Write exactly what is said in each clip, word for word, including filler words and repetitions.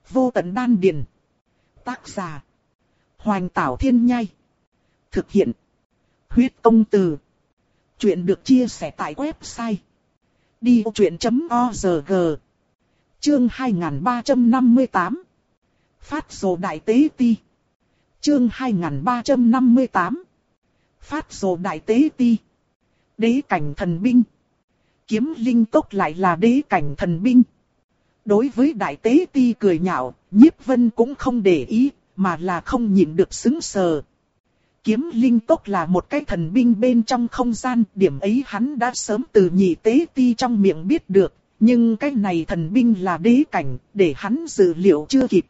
Vô tận đan điền. Tác giả. Hoành Tảo Thiên Nhai. Thực hiện. Huyết Công Từ. Chuyện được chia sẻ tại website đi vô chuyện chấm org. Chương hai nghìn ba trăm năm mươi tám. Phát rồ đại tế ti. Chương hai nghìn ba trăm năm mươi tám. Phát rồ đại tế ti. Đế cảnh thần binh. Kiếm linh tốc lại là đế cảnh thần binh. Đối với đại tế ti cười nhạo, Nhiếp Vân cũng không để ý, mà là không nhịn được sững sờ. Kiếm linh tốc là một cái thần binh bên trong không gian, điểm ấy hắn đã sớm từ nhị tế ti trong miệng biết được, nhưng cái này thần binh là đế cảnh, để hắn dự liệu chưa kịp.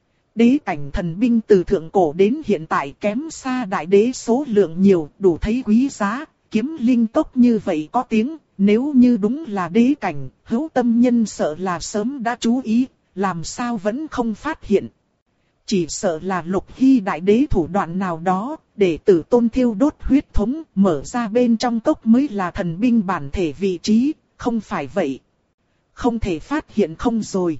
Đế cảnh thần binh từ thượng cổ đến hiện tại kém xa đại đế số lượng nhiều, đủ thấy quý giá. Kiếm linh tốc như vậy có tiếng, nếu như đúng là đế cảnh, hữu tâm nhân sợ là sớm đã chú ý, làm sao vẫn không phát hiện. Chỉ sợ là Lục Hy đại đế thủ đoạn nào đó, để Tử Tôn thiêu đốt huyết thống, mở ra bên trong cốc mới là thần binh bản thể vị trí, không phải vậy. Không thể phát hiện không rồi.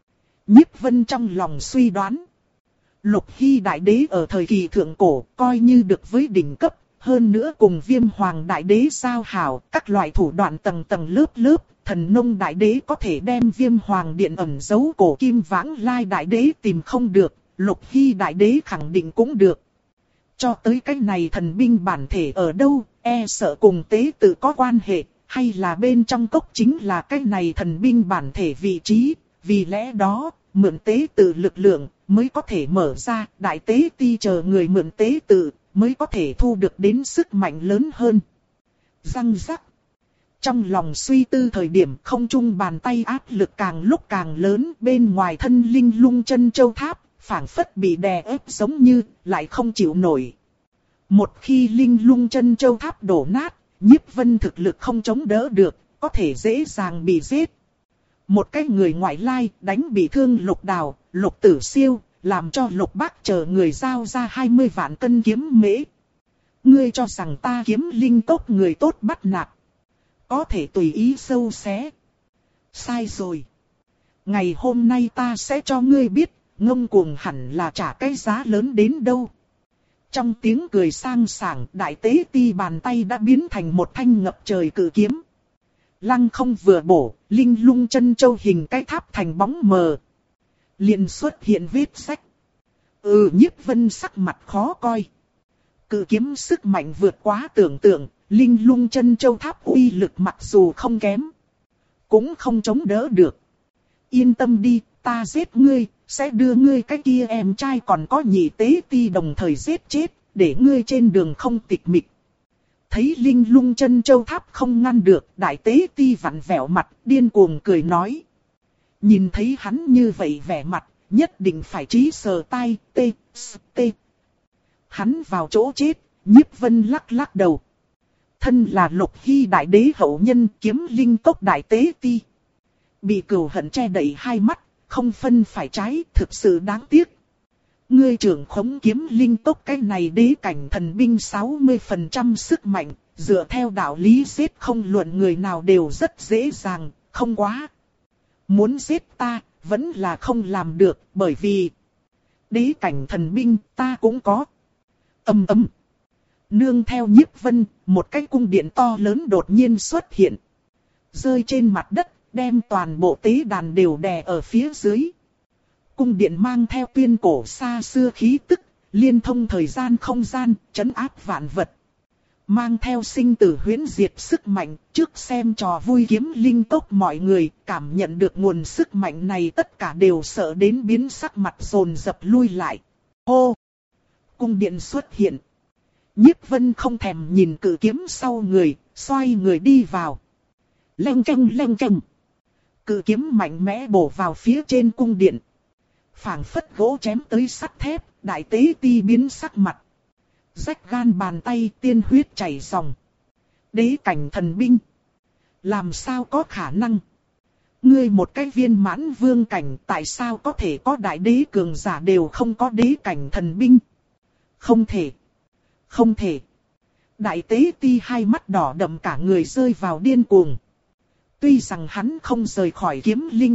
Nhiếp Vân trong lòng suy đoán. Lục Hy đại đế ở thời kỳ thượng cổ, coi như được với đỉnh cấp. Hơn nữa cùng Viêm Hoàng đại đế giao hảo, các loại thủ đoạn tầng tầng lớp lớp, Thần Nông đại đế có thể đem Viêm Hoàng điện ẩn giấu cổ kim vãng lai đại đế tìm không được, Lục Hy đại đế khẳng định cũng được. Cho tới cái này thần binh bản thể ở đâu, e sợ cùng tế tự có quan hệ, hay là bên trong cốc chính là cái này thần binh bản thể vị trí, vì lẽ đó, mượn tế tự lực lượng, mới có thể mở ra, đại tế ti chờ người mượn tế tự, mới có thể thu được đến sức mạnh lớn hơn. Răng rắc. Trong lòng suy tư thời điểm không trung bàn tay áp lực càng lúc càng lớn, bên ngoài thân linh lung chân châu tháp, phảng phất bị đè ép giống như, lại không chịu nổi. Một khi linh lung chân châu tháp đổ nát, Nhiếp Vân thực lực không chống đỡ được, có thể dễ dàng bị giết. Một cái người ngoại lai đánh bị thương Lục Đào, Lục Tử Siêu, làm cho Lục Bác chờ người giao ra hai mươi vạn cân kiếm mễ. Ngươi cho rằng ta kiếm linh tốc người tốt bắt nạt, có thể tùy ý sâu xé. Sai rồi. Ngày hôm nay ta sẽ cho ngươi biết, ngông cuồng hẳn là trả cái giá lớn đến đâu. Trong tiếng cười sang sảng, đại tế ti bàn tay đã biến thành một thanh ngập trời cự kiếm. Lăng không vừa bổ, linh lung chân châu hình cái tháp thành bóng mờ. Liền xuất hiện vết sách. Ừ, Nhiếp Vân sắc mặt khó coi. Cự kiếm sức mạnh vượt quá tưởng tượng, linh lung chân châu tháp uy lực mặc dù không kém, cũng không chống đỡ được. Yên tâm đi, ta giết ngươi, sẽ đưa ngươi cái kia em trai còn có nhị tế ti đồng thời giết chết, để ngươi trên đường không tịch mịch. Thấy linh lung chân châu tháp không ngăn được, đại tế ti vặn vẹo mặt, điên cuồng cười nói. Nhìn thấy hắn như vậy vẻ mặt, nhất định phải trí sờ tai, tê, tê. Hắn vào chỗ chết, Nhiếp Vân lắc lắc đầu. Thân là Lục Hy đại đế hậu nhân, kiếm linh cốc đại tế ti. Bị cừu hận che đậy hai mắt, không phân phải trái, thực sự đáng tiếc. Ngươi trưởng khống kiếm linh tốc cái này đế cảnh thần binh sáu mươi phần trăm sức mạnh, dựa theo đạo lý giết không luận người nào đều rất dễ dàng, không quá. Muốn giết ta, vẫn là không làm được, bởi vì đế cảnh thần binh ta cũng có. Ầm ầm. Nương theo Nhiếp Vân, một cái cung điện to lớn đột nhiên xuất hiện. Rơi trên mặt đất, đem toàn bộ tế đàn đều đè ở phía dưới. Cung điện mang theo tuyên cổ xa xưa khí tức, liên thông thời gian không gian, trấn áp vạn vật. Mang theo sinh tử huyễn diệt sức mạnh, trước xem trò vui kiếm linh tốc mọi người, cảm nhận được nguồn sức mạnh này tất cả đều sợ đến biến sắc mặt dồn dập lui lại. Hô! Cung điện xuất hiện. Nhiếp Vân không thèm nhìn cự kiếm sau người, xoay người đi vào. Leng keng leng keng. Cự kiếm mạnh mẽ bổ vào phía trên cung điện. Phảng phất gỗ chém tới sắt thép, đại tế ti biến sắc mặt. Rách gan bàn tay, tiên huyết chảy ròng. Đế cảnh thần binh. Làm sao có khả năng? Ngươi một cái viên mãn vương cảnh, tại sao có thể có đại đế cường giả đều không có đế cảnh thần binh? Không thể. Không thể. Đại tế ti hai mắt đỏ đậm cả người rơi vào điên cuồng. Tuy rằng hắn không rời khỏi kiếm linh tốc,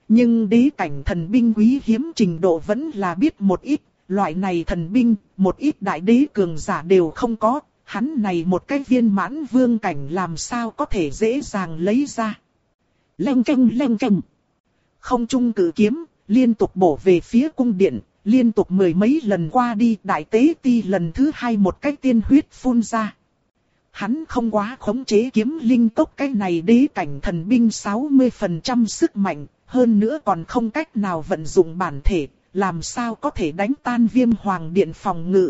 Nhưng đế cảnh thần binh quý hiếm trình độ vẫn là biết một ít, loại này thần binh, một ít đại đế cường giả đều không có, hắn này một cái viên mãn vương cảnh làm sao có thể dễ dàng lấy ra. Leng keng leng keng. Không trung cử kiếm, liên tục bổ về phía cung điện, liên tục mười mấy lần qua đi, đại tế ti lần thứ hai một cái tiên huyết phun ra. Hắn không quá khống chế kiếm linh tốc cái này đế cảnh thần binh sáu mươi phần trăm sức mạnh, hơn nữa còn không cách nào vận dụng bản thể, làm sao có thể đánh tan Viêm Hoàng Điện phòng ngự.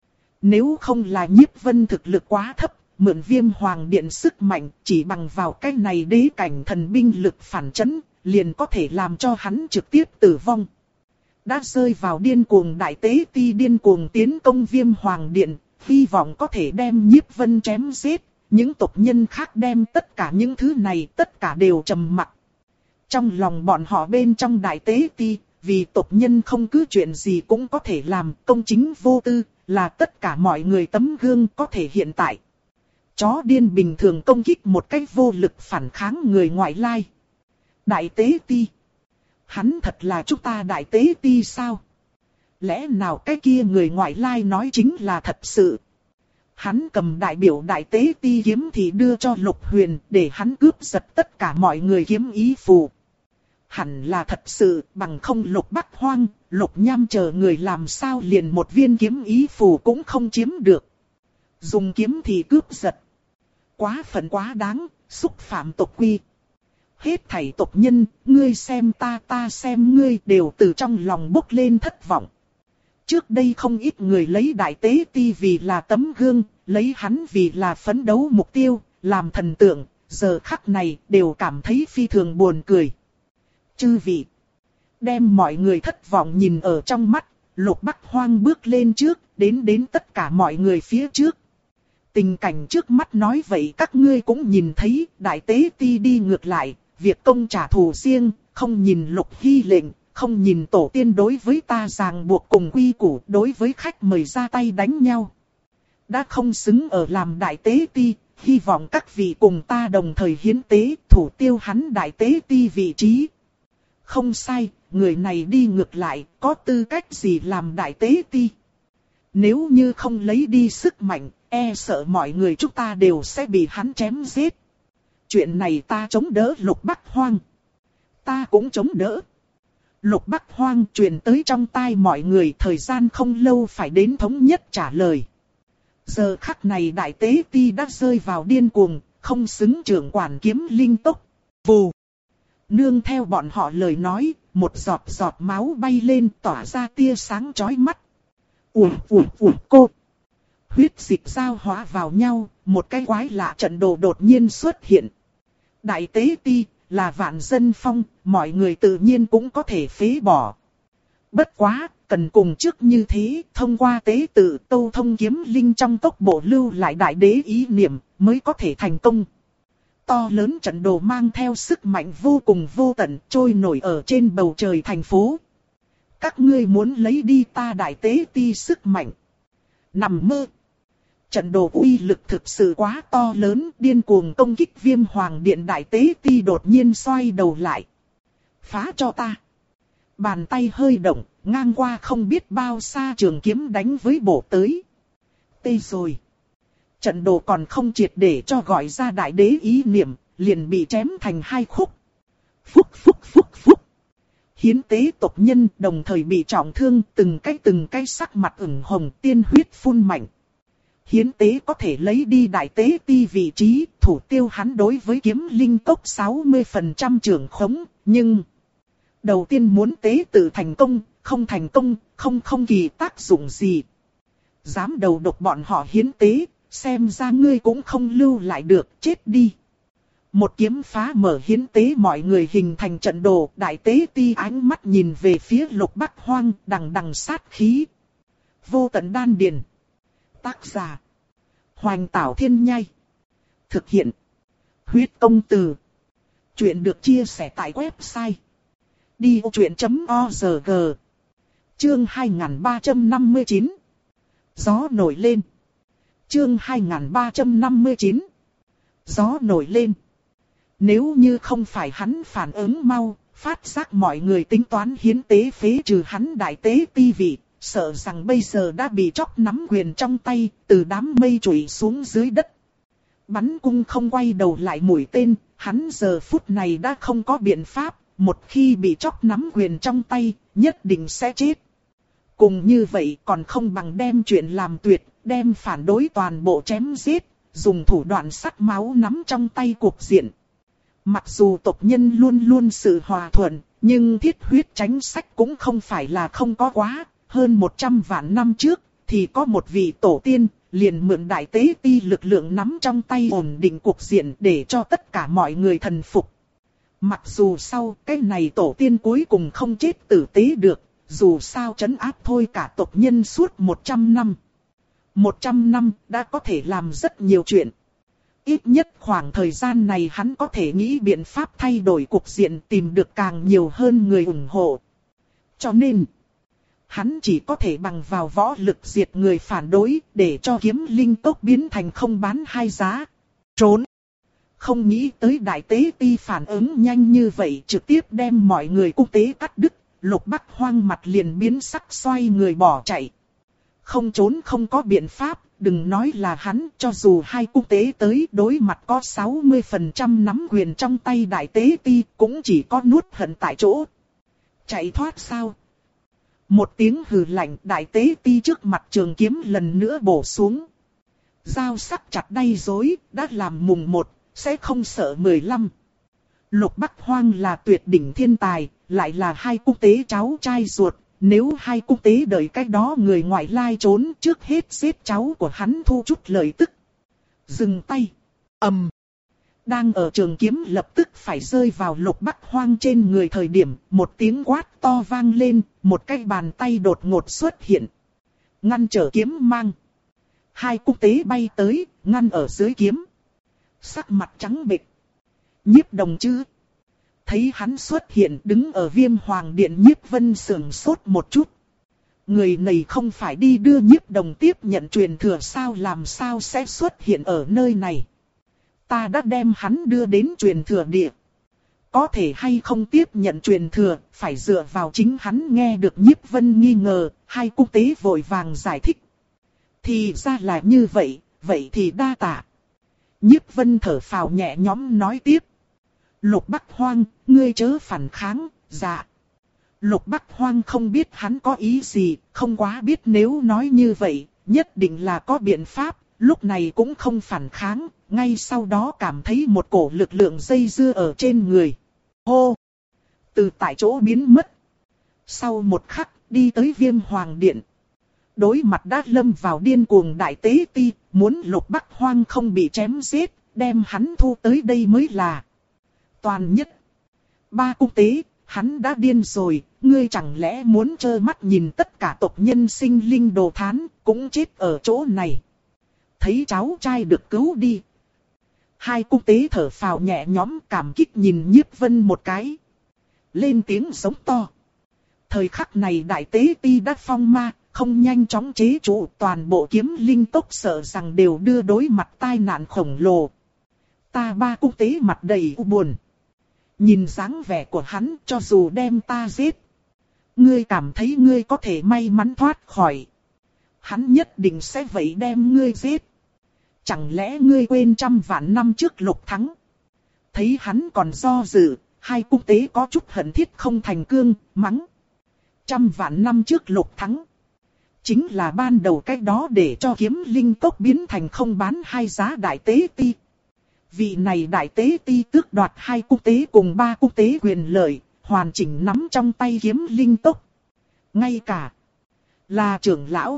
Nếu không là Nhiếp Vân thực lực quá thấp, mượn Viêm Hoàng Điện sức mạnh, chỉ bằng vào cái này đế cảnh thần binh lực phản chấn, liền có thể làm cho hắn trực tiếp tử vong. Đã rơi vào điên cuồng đại tế ti điên cuồng tiến công Viêm Hoàng Điện, hy vọng có thể đem Nhiếp Vân chém giết, những tộc nhân khác đem tất cả những thứ này tất cả đều trầm mặc. Trong lòng bọn họ bên trong đại tế ti, vì tộc nhân không cứ chuyện gì cũng có thể làm, công chính vô tư, là tất cả mọi người tấm gương có thể hiện tại. Chó điên bình thường công kích một cách vô lực phản kháng người ngoại lai. Đại tế ti. Hắn thật là chúng ta đại tế ti sao? Lẽ nào cái kia người ngoại lai nói chính là thật sự? Hắn cầm đại biểu đại tế ti kiếm thì đưa cho Lục Huyền để hắn cướp giật tất cả mọi người kiếm ý phù. Hẳn là thật sự, bằng không Lục Bắc Hoang, Lục Nham chờ người làm sao liền một viên kiếm ý phù cũng không chiếm được. Dùng kiếm thì cướp giật. Quá phận quá đáng, xúc phạm tộc quy. Hết thảy tộc nhân, ngươi xem ta ta xem ngươi đều từ trong lòng bốc lên thất vọng. Trước đây không ít người lấy đại tế ti vì là tấm gương, lấy hắn vì là phấn đấu mục tiêu, làm thần tượng, giờ khắc này đều cảm thấy phi thường buồn cười. Chư vị, đem mọi người thất vọng nhìn ở trong mắt, Lục Bắc Hoang bước lên trước, đến đến tất cả mọi người phía trước. Tình cảnh trước mắt nói vậy các ngươi cũng nhìn thấy, đại tế ti đi ngược lại, việc công trả thù riêng, không nhìn Lục Hy lệnh, không nhìn tổ tiên đối với ta ràng buộc cùng quy củ, đối với khách mời ra tay đánh nhau. Đã không xứng ở làm đại tế ti, hy vọng các vị cùng ta đồng thời hiến tế, thủ tiêu hắn đại tế ti vị trí. Không sai, người này đi ngược lại, có tư cách gì làm đại tế ti? Nếu như không lấy đi sức mạnh, e sợ mọi người chúng ta đều sẽ bị hắn chém giết. Chuyện này ta chống đỡ Lục Bắc Hoang. Ta cũng chống đỡ. Lục Bắc Hoang truyền tới trong tai mọi người, thời gian không lâu phải đến thống nhất trả lời. Giờ khắc này đại tế ti đã rơi vào điên cuồng, không xứng trưởng quản kiếm linh tốc. Vù. Nương theo bọn họ lời nói, một giọt giọt máu bay lên tỏa ra tia sáng chói mắt. Ủa ủa ủa cô. Huyết dịch giao hóa vào nhau, một cái quái lạ trận đồ đột nhiên xuất hiện. Đại tế ti là vạn dân phong, mọi người tự nhiên cũng có thể phế bỏ. Bất quá, cần cùng trước như thế, thông qua tế tự Tâu Thông kiếm linh trong tốc bộ lưu lại đại đế ý niệm, mới có thể thành công. To lớn trận đồ mang theo sức mạnh vô cùng vô tận, trôi nổi ở trên bầu trời thành phố. Các ngươi muốn lấy đi ta đại tế ti sức mạnh. Nằm mơ. Trận đồ uy lực thực sự quá to lớn, điên cuồng công kích Viêm Hoàng Điện đại tế ti đột nhiên xoay đầu lại. Phá cho ta. Bàn tay hơi động, ngang qua không biết bao xa trường kiếm đánh với bổ tới. Tê rồi. Trận đồ còn không triệt để cho gọi ra đại đế ý niệm, liền bị chém thành hai khúc. Phúc phúc phúc phúc. Hiến tế tộc nhân đồng thời bị trọng thương, từng cái từng cái sắc mặt ửng hồng, tiên huyết phun mạnh. Hiến tế có thể lấy đi đại tế ti vị trí, thủ tiêu hắn đối với kiếm linh tốc sáu mươi phần trăm trưởng khống, nhưng đầu tiên muốn tế tự thành công, không thành công, không không kỳ tác dụng gì. Dám đầu độc bọn họ hiến tế, xem ra ngươi cũng không lưu lại được, chết đi. Một kiếm phá mở hiến tế mọi người hình thành trận đồ, đại tế ti ánh mắt nhìn về phía Lục Bắc Hoang, đằng đằng sát khí. Vô tận đan điền. Tác giả Hoành Tảo Thiên Nhai. Thực hiện Huyết Công Từ. Chuyện được chia sẻ tại website đi vô chuyện chấm org. Chương hai nghìn ba trăm năm mươi chín. Gió nổi lên. Chương hai nghìn ba trăm năm mươi chín. Gió nổi lên. Nếu như không phải hắn phản ứng mau, phát giác mọi người tính toán hiến tế phế trừ hắn đại tế ti vị, sợ rằng bây giờ đã bị chóc nắm quyền trong tay, từ đám mây trụy xuống dưới đất. Bắn cung không quay đầu lại mũi tên, hắn giờ phút này đã không có biện pháp, một khi bị chóc nắm quyền trong tay, nhất định sẽ chết. Cùng như vậy còn không bằng đem chuyện làm tuyệt, đem phản đối toàn bộ chém giết, dùng thủ đoạn sắt máu nắm trong tay cuộc diện. Mặc dù tộc nhân luôn luôn sự hòa thuận, nhưng thiết huyết tránh sách cũng không phải là không có quá. Hơn một trăm vạn năm trước, thì có một vị tổ tiên, liền mượn đại tế ti lực lượng nắm trong tay ổn định cuộc diện để cho tất cả mọi người thần phục. Mặc dù sau cái này tổ tiên cuối cùng không chết tử tế được, dù sao trấn áp thôi cả tộc nhân suốt một trăm năm. một trăm năm đã có thể làm rất nhiều chuyện. Ít nhất khoảng thời gian này hắn có thể nghĩ biện pháp thay đổi cục diện, tìm được càng nhiều hơn người ủng hộ. Cho nên, hắn chỉ có thể bằng vào võ lực diệt người phản đối, để cho kiếm linh tốc biến thành không bán hai giá. Trốn! Không nghĩ tới đại tế ti phản ứng nhanh như vậy, trực tiếp đem mọi người cung tế cắt đứt. Lục Bắc Hoang mặt liền biến sắc, xoay người bỏ chạy. Không trốn không có biện pháp, đừng nói là hắn, cho dù hai cung tế tới đối mặt có sáu mươi phần trăm nắm quyền trong tay đại tế ti, cũng chỉ có nuốt hận tại chỗ. Chạy thoát sao? Một tiếng hừ lạnh, đại tế ti trước mặt trường kiếm lần nữa bổ xuống. Dao sắc chặt đay dối, đã làm mùng một, sẽ không sợ mười lăm. Lục Bắc Hoang là tuyệt đỉnh thiên tài, lại là hai cung tế cháu trai ruột. Nếu hai cung tế đợi cách đó người ngoại lai trốn, trước hết giết cháu của hắn thu chút lợi tức. Dừng tay. Ầm. Đang ở trường kiếm lập tức phải rơi vào Lục Bắc Hoang trên người thời điểm, một tiếng quát to vang lên, một cái bàn tay đột ngột xuất hiện. Ngăn trở kiếm mang. Hai cung tế bay tới, ngăn ở dưới kiếm. Sắc mặt trắng bệch. Nhiếp Đồng chứ. Thấy hắn xuất hiện đứng ở Viêm Hoàng Điện, Nhiếp Vân sườn sốt một chút. Người này không phải đi đưa Nhiếp Đồng tiếp nhận truyền thừa sao, làm sao sẽ xuất hiện ở nơi này. Ta đã đem hắn đưa đến truyền thừa địa. Có thể hay không tiếp nhận truyền thừa, phải dựa vào chính hắn. Nghe được Nhiếp Vân nghi ngờ, hai cung tế vội vàng giải thích. Thì ra là như vậy, vậy thì đa tạ. Nhiếp Vân thở phào nhẹ nhõm nói tiếp. Lục Bắc Hoang, ngươi chớ phản kháng, dạ. Lục Bắc Hoang không biết hắn có ý gì, không quá biết nếu nói như vậy, nhất định là có biện pháp, lúc này cũng không phản kháng, ngay sau đó cảm thấy một cổ lực lượng dây dưa ở trên người. Hô! Từ tại chỗ biến mất. Sau một khắc, đi tới Viêm Hoàng Điện. Đối mặt đã lâm vào điên cuồng đại tế ti, muốn Lục Bắc Hoang không bị chém giết, đem hắn thu tới đây mới là toàn nhất. Ba cung tế, hắn đã điên rồi, ngươi chẳng lẽ muốn trơ mắt nhìn tất cả tộc nhân sinh linh đồ thán, cũng chết ở chỗ này. Thấy cháu trai được cứu đi. Hai cung tế thở phào nhẹ nhõm, cảm kích nhìn Nhiếp Vân một cái. Lên tiếng giống to. Thời khắc này đại tế ti đã phong ma, không nhanh chóng chế trụ, toàn bộ kiếm linh tốc sợ rằng đều đưa đối mặt tai nạn khổng lồ. Ta ba cung tế mặt đầy u buồn. Nhìn dáng vẻ của hắn, cho dù đem ta giết, ngươi cảm thấy ngươi có thể may mắn thoát khỏi. Hắn nhất định sẽ vậy đem ngươi giết. Chẳng lẽ ngươi quên trăm vạn năm trước Lục thắng? Thấy hắn còn do dự, hai cung tế có chút hận thiết không thành cương, mắng. Trăm vạn năm trước Lục thắng. Chính là ban đầu cách đó để cho kiếm linh cốc biến thành không bán hai giá đại tế ti. Vị này đại tế ti tước đoạt hai cung tế cùng ba cung tế quyền lợi, hoàn chỉnh nắm trong tay kiếm linh tốc. Ngay cả là trưởng lão,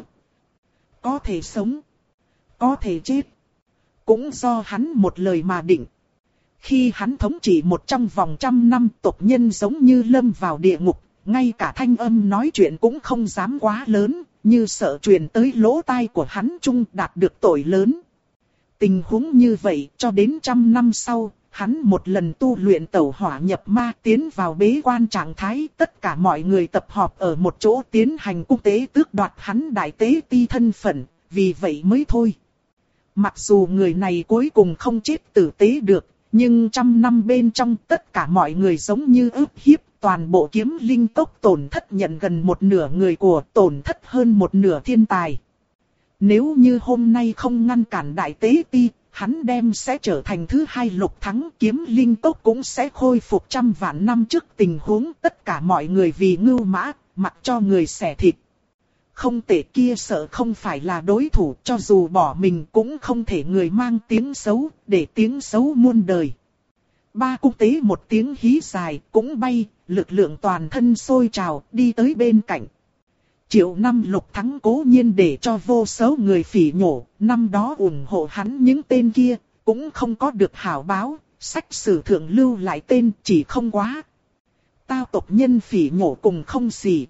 có thể sống, có thể chết, cũng do hắn một lời mà định. Khi hắn thống trị một trong vòng trăm năm, tộc nhân giống như lâm vào địa ngục, ngay cả thanh âm nói chuyện cũng không dám quá lớn, như sợ truyền tới lỗ tai của hắn trung đạt được tội lớn. Tình huống như vậy cho đến trăm năm sau, hắn một lần tu luyện tẩu hỏa nhập ma tiến vào bế quan trạng thái, tất cả mọi người tập họp ở một chỗ tiến hành cung tế tước đoạt hắn đại tế ti thân phận, vì vậy mới thôi. Mặc dù người này cuối cùng không chết tử tế được, nhưng trăm năm bên trong tất cả mọi người giống như ức hiếp, toàn bộ kiếm linh tốc tổn thất nhận gần một nửa người của, tổn thất hơn một nửa thiên tài. Nếu như hôm nay không ngăn cản đại tế ti, hắn đem sẽ trở thành thứ hai lục thắng, kiếm linh tốc cũng sẽ khôi phục trăm vạn năm trước tình huống, tất cả mọi người vì ngưu mã, mặc cho người xẻ thịt. Không tệ, kia sợ không phải là đối thủ, cho dù bỏ mình cũng không thể người mang tiếng xấu, để tiếng xấu muôn đời. Ba cung tế một tiếng hí dài, cũng bay, lực lượng toàn thân sôi trào, đi tới bên cạnh. Triệu năm lục thắng cố nhiên để cho vô số người phỉ nhổ, năm đó ủng hộ hắn những tên kia, cũng không có được hảo báo, sách sử thượng lưu lại tên chỉ không quá. Tao tộc nhân phỉ nhổ cùng không xỉ.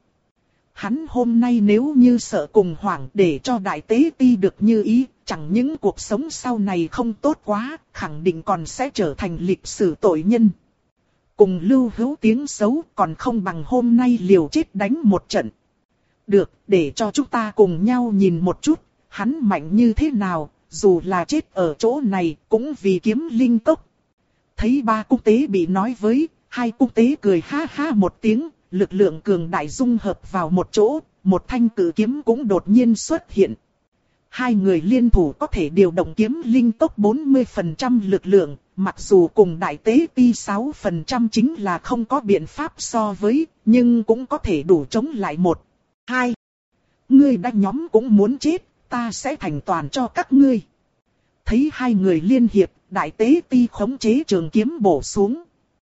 Hắn hôm nay nếu như sợ cùng hoảng để cho đại tế ti được như ý, chẳng những cuộc sống sau này không tốt quá, khẳng định còn sẽ trở thành lịch sử tội nhân. Cùng lưu hữu tiếng xấu còn không bằng hôm nay liều chết đánh một trận. Được, để cho chúng ta cùng nhau nhìn một chút, hắn mạnh như thế nào, dù là chết ở chỗ này cũng vì kiếm linh cốc. Thấy ba cung tế bị nói với, hai cung tế cười ha ha một tiếng, lực lượng cường đại dung hợp vào một chỗ, một thanh cử kiếm cũng đột nhiên xuất hiện. Hai người liên thủ có thể điều động kiếm linh tốc bốn mươi phần trăm lực lượng, mặc dù cùng đại tế ti sáu phần trăm chính là không có biện pháp so với, nhưng cũng có thể đủ chống lại một. Hai. Ngươi đã nhóm cũng muốn chết, ta sẽ thành toàn cho các ngươi. Thấy hai người liên hiệp, đại tế ti khống chế trường kiếm bổ xuống.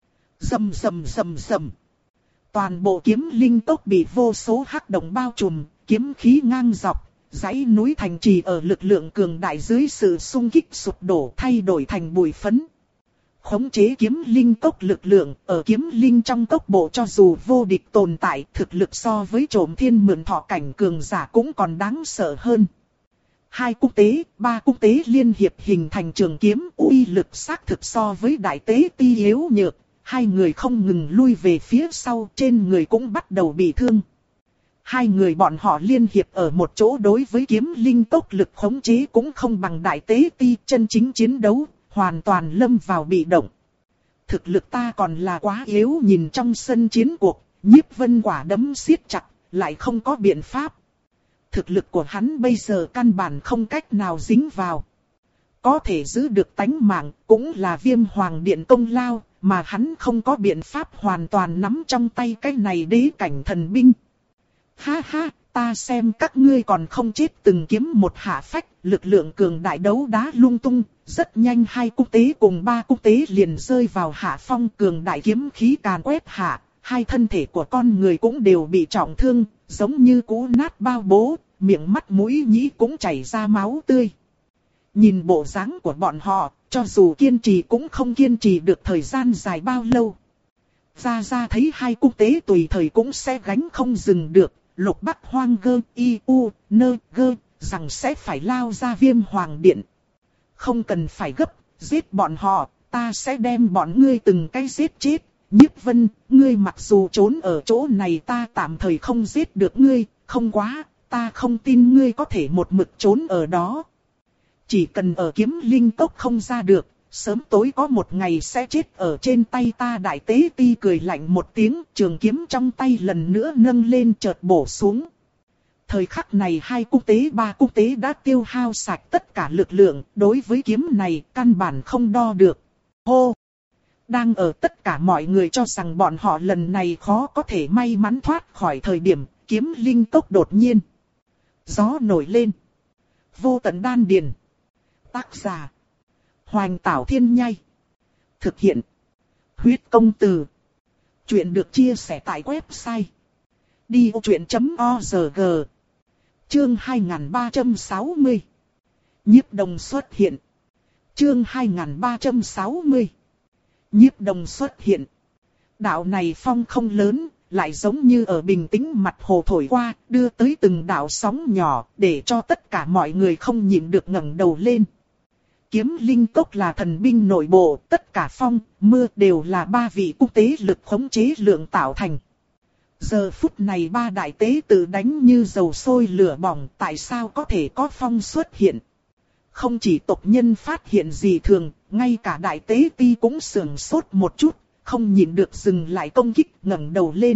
Rầm rầm rầm rầm. Toàn bộ kiếm linh tốc bị vô số hắc động bao trùm, kiếm khí ngang dọc, dãy núi thành trì ở lực lượng cường đại dưới sự xung kích sụp đổ thay đổi thành bụi phấn. Khống chế kiếm linh tốc lực lượng, ở kiếm linh trong tốc bộ cho dù vô địch tồn tại, thực lực so với trộm thiên mượn thọ cảnh cường giả cũng còn đáng sợ hơn. Hai cung tế, ba cung tế liên hiệp hình thành trường kiếm, uy lực xác thực so với đại tế ti yếu nhược. Hai người không ngừng lui về phía sau, trên người cũng bắt đầu bị thương. Hai người bọn họ liên hiệp ở một chỗ đối với kiếm linh tốc lực khống chế cũng không bằng đại tế ti, chân chính chiến đấu, hoàn toàn lâm vào bị động. Thực lực ta còn là quá yếu, nhìn trong sân chiến cuộc, Nhiếp Vân quả đấm siết chặt, lại không có biện pháp. Thực lực của hắn bây giờ căn bản không cách nào dính vào. Có thể giữ được tánh mạng, cũng là Viêm Hoàng Điện công lao. Mà hắn không có biện pháp hoàn toàn nắm trong tay cái này đế cảnh thần binh. Ha ha, ta xem các ngươi còn không chết từng kiếm một hạ phách, lực lượng cường đại đấu đá lung tung, rất nhanh hai cung tế cùng ba cung tế liền rơi vào hạ phong, cường đại kiếm khí càn quét hạ, hai thân thể của con người cũng đều bị trọng thương, giống như cũ nát bao bố, miệng mắt mũi nhĩ cũng chảy ra máu tươi. Nhìn bộ dáng của bọn họ, cho dù kiên trì cũng không kiên trì được thời gian dài bao lâu. Ra ra thấy hai cung tế tùy thời cũng sẽ gánh không dừng được, Lục Bắc hoang gơ y u nơ gơ, rằng sẽ phải lao ra Viêm Hoàng Điện. Không cần phải gấp, giết bọn họ, ta sẽ đem bọn ngươi từng cái giết chết. Nhiếp Vân, ngươi mặc dù trốn ở chỗ này ta tạm thời không giết được ngươi, không quá, ta không tin ngươi có thể một mực trốn ở đó. Chỉ cần ở kiếm linh tốc không ra được, sớm tối có một ngày sẽ chết ở trên tay ta. Đại tế ti cười lạnh một tiếng, trường kiếm trong tay lần nữa nâng lên chợt bổ xuống. Thời khắc này hai cung tế ba cung tế đã tiêu hao sạch tất cả lực lượng, đối với kiếm này căn bản không đo được. Hô! Đang ở tất cả mọi người cho rằng bọn họ lần này khó có thể may mắn thoát khỏi thời điểm, kiếm linh tốc đột nhiên. Gió nổi lên. Vô tận đan điền. Tác giả. Hoành Tảo Thiên Nhai. Thực hiện. Huyết Công Từ. Chuyện được chia sẻ tại website. đi ô chuyện chấm org. Chương hai nghìn ba trăm sáu mươi. Nhiếp Đồng xuất hiện. Chương hai nghìn ba trăm sáu mươi. Nhiếp Đồng xuất hiện. Đạo này phong không lớn, lại giống như ở bình tĩnh mặt hồ thổi qua, đưa tới từng đạo sóng nhỏ, để cho tất cả mọi người không nhịn được ngẩng đầu lên. Kiếm linh cốc là thần binh nội bộ, tất cả phong, mưa đều là ba vị cung tế lực khống chế lượng tạo thành. Giờ phút này ba đại tế tự đánh như dầu sôi lửa bỏng, tại sao có thể có phong xuất hiện? Không chỉ tộc nhân phát hiện gì thường, ngay cả đại tế ti cũng sườn sốt một chút, không nhịn được dừng lại công kích, ngẩng đầu lên.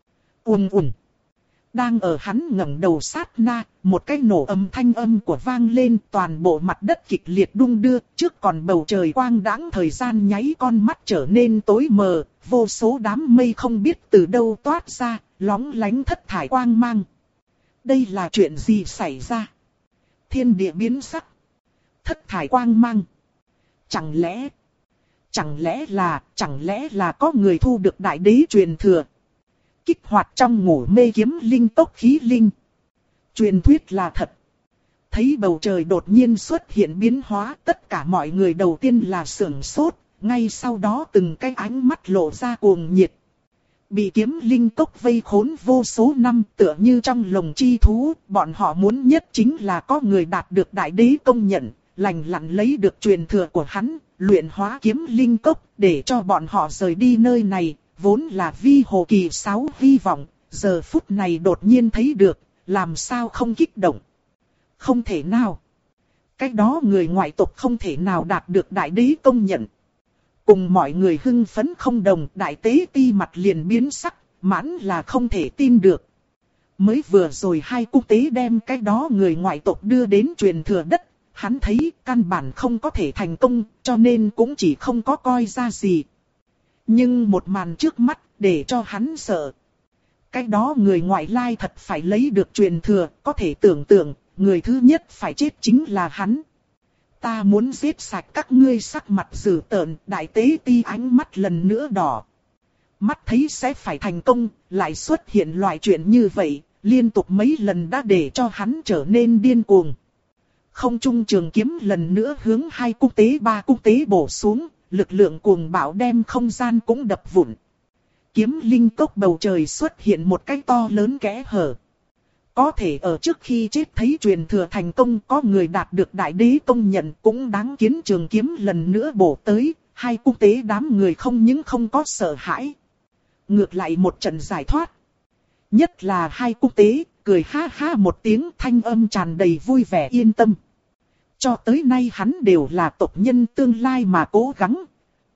Ùm ùm. Đang ở hắn ngẩng đầu sát na, một cái nổ âm thanh âm của vang lên, toàn bộ mặt đất kịch liệt đung đưa, trước còn bầu trời quang đãng, thời gian nháy con mắt trở nên tối mờ, vô số đám mây không biết từ đâu toát ra, lóng lánh thất thải quang mang. Đây là chuyện gì xảy ra? Thiên địa biến sắc, thất thải quang mang. Chẳng lẽ, chẳng lẽ là, chẳng lẽ là có người thu được đại đế truyền thừa? Kích hoạt trong ngủ mê kiếm linh tốc khí linh. Truyền thuyết là thật. Thấy bầu trời đột nhiên xuất hiện biến hóa, tất cả mọi người đầu tiên là sửng sốt, ngay sau đó từng cái ánh mắt lộ ra cuồng nhiệt. Bị kiếm linh tốc vây khốn vô số năm, tựa như trong lồng chi thú, bọn họ muốn nhất chính là có người đạt được đại đế công nhận, lành lặn lấy được truyền thừa của hắn, luyện hóa kiếm linh cốc, để cho bọn họ rời đi nơi này, vốn là vi hồ kỳ sáu hy vọng, giờ phút này đột nhiên thấy được, làm sao không kích động. Không thể nào. Cái đó người ngoại tộc không thể nào đạt được đại đế công nhận. Cùng mọi người hưng phấn không đồng, đại tế ti mặt liền biến sắc, mãn là không thể tin được. Mới vừa rồi hai cung tế đem cái đó người ngoại tộc đưa đến truyền thừa đất, hắn thấy căn bản không có thể thành công, cho nên cũng chỉ không có coi ra gì. Nhưng một màn trước mắt để cho hắn sợ. Cái đó người ngoại lai thật phải lấy được truyền thừa, có thể tưởng tượng, người thứ nhất phải chết chính là hắn. Ta muốn giết sạch các ngươi, sắc mặt dữ tợn, đại tế ti ánh mắt lần nữa đỏ. Mắt thấy sẽ phải thành công, lại xuất hiện loại chuyện như vậy, liên tục mấy lần đã để cho hắn trở nên điên cuồng. Không trung trường kiếm lần nữa hướng hai cung tế ba cung tế bổ xuống, lực lượng cuồng bạo đem không gian cũng đập vụn. Kiếm linh cốc bầu trời xuất hiện một cái to lớn kẽ hở. Có thể ở trước khi chết thấy truyền thừa thành công, có người đạt được đại đế công nhận, cũng đáng kiến trường kiếm lần nữa bổ tới, hai cung tế đám người không những không có sợ hãi. Ngược lại một trận giải thoát. Nhất là hai cung tế, cười ha ha một tiếng, thanh âm tràn đầy vui vẻ yên tâm. Cho tới nay hắn đều là tộc nhân tương lai mà cố gắng.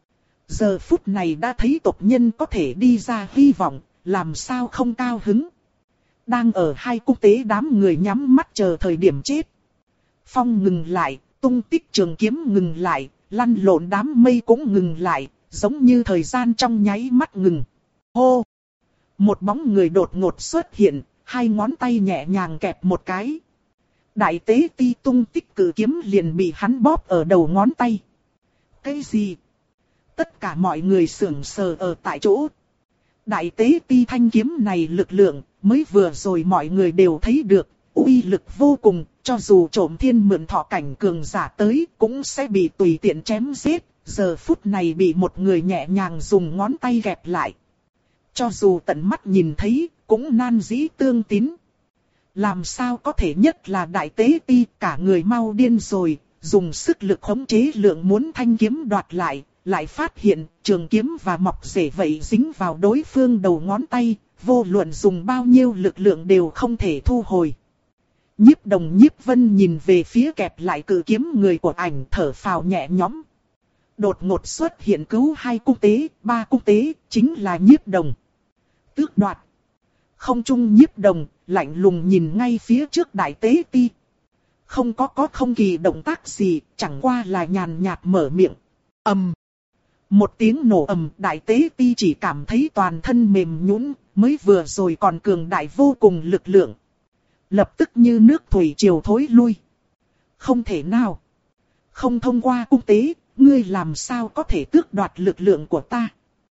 Giờ phút này đã thấy tộc nhân có thể đi ra hy vọng, làm sao không cao hứng. Đang ở hai cung tế đám người nhắm mắt chờ thời điểm chết. Phong ngừng lại, tung tích trường kiếm ngừng lại, lăn lộn đám mây cũng ngừng lại, giống như thời gian trong nháy mắt ngừng. Hô! Một bóng người đột ngột xuất hiện, hai ngón tay nhẹ nhàng kẹp một cái. Đại tế ti tung tích cử kiếm liền bị hắn bóp ở đầu ngón tay. Cái gì? Tất cả mọi người sững sờ ở tại chỗ. Đại tế ti thanh kiếm này lực lượng, mới vừa rồi mọi người đều thấy được, uy lực vô cùng, cho dù trộm thiên mượn thọ cảnh cường giả tới, cũng sẽ bị tùy tiện chém giết, giờ phút này bị một người nhẹ nhàng dùng ngón tay gẹp lại. Cho dù tận mắt nhìn thấy, cũng nan dĩ tương tín. Làm sao có thể, nhất là đại tế ti, cả người mau điên rồi, dùng sức lực khống chế lượng muốn thanh kiếm đoạt lại, lại phát hiện trường kiếm và mọc rễ vậy dính vào đối phương đầu ngón tay, vô luận dùng bao nhiêu lực lượng đều không thể thu hồi. Nhiếp Đồng Nhiếp Vân nhìn về phía kẹp lại cự kiếm người của ảnh, thở phào nhẹ nhõm. Đột ngột xuất hiện cứu hai cung tế, ba cung tế, chính là Nhiếp Đồng. Tước đoạt. Không trung Nhiếp Đồng, lạnh lùng nhìn ngay phía trước đại tế ti. Không có có không kỳ động tác gì, chẳng qua là nhàn nhạt mở miệng. Ầm. Một tiếng nổ ầm, đại tế ti chỉ cảm thấy toàn thân mềm nhũn, mới vừa rồi còn cường đại vô cùng lực lượng. Lập tức như nước thủy triều thối lui. Không thể nào. Không thông qua cung tế, ngươi làm sao có thể tước đoạt lực lượng của ta?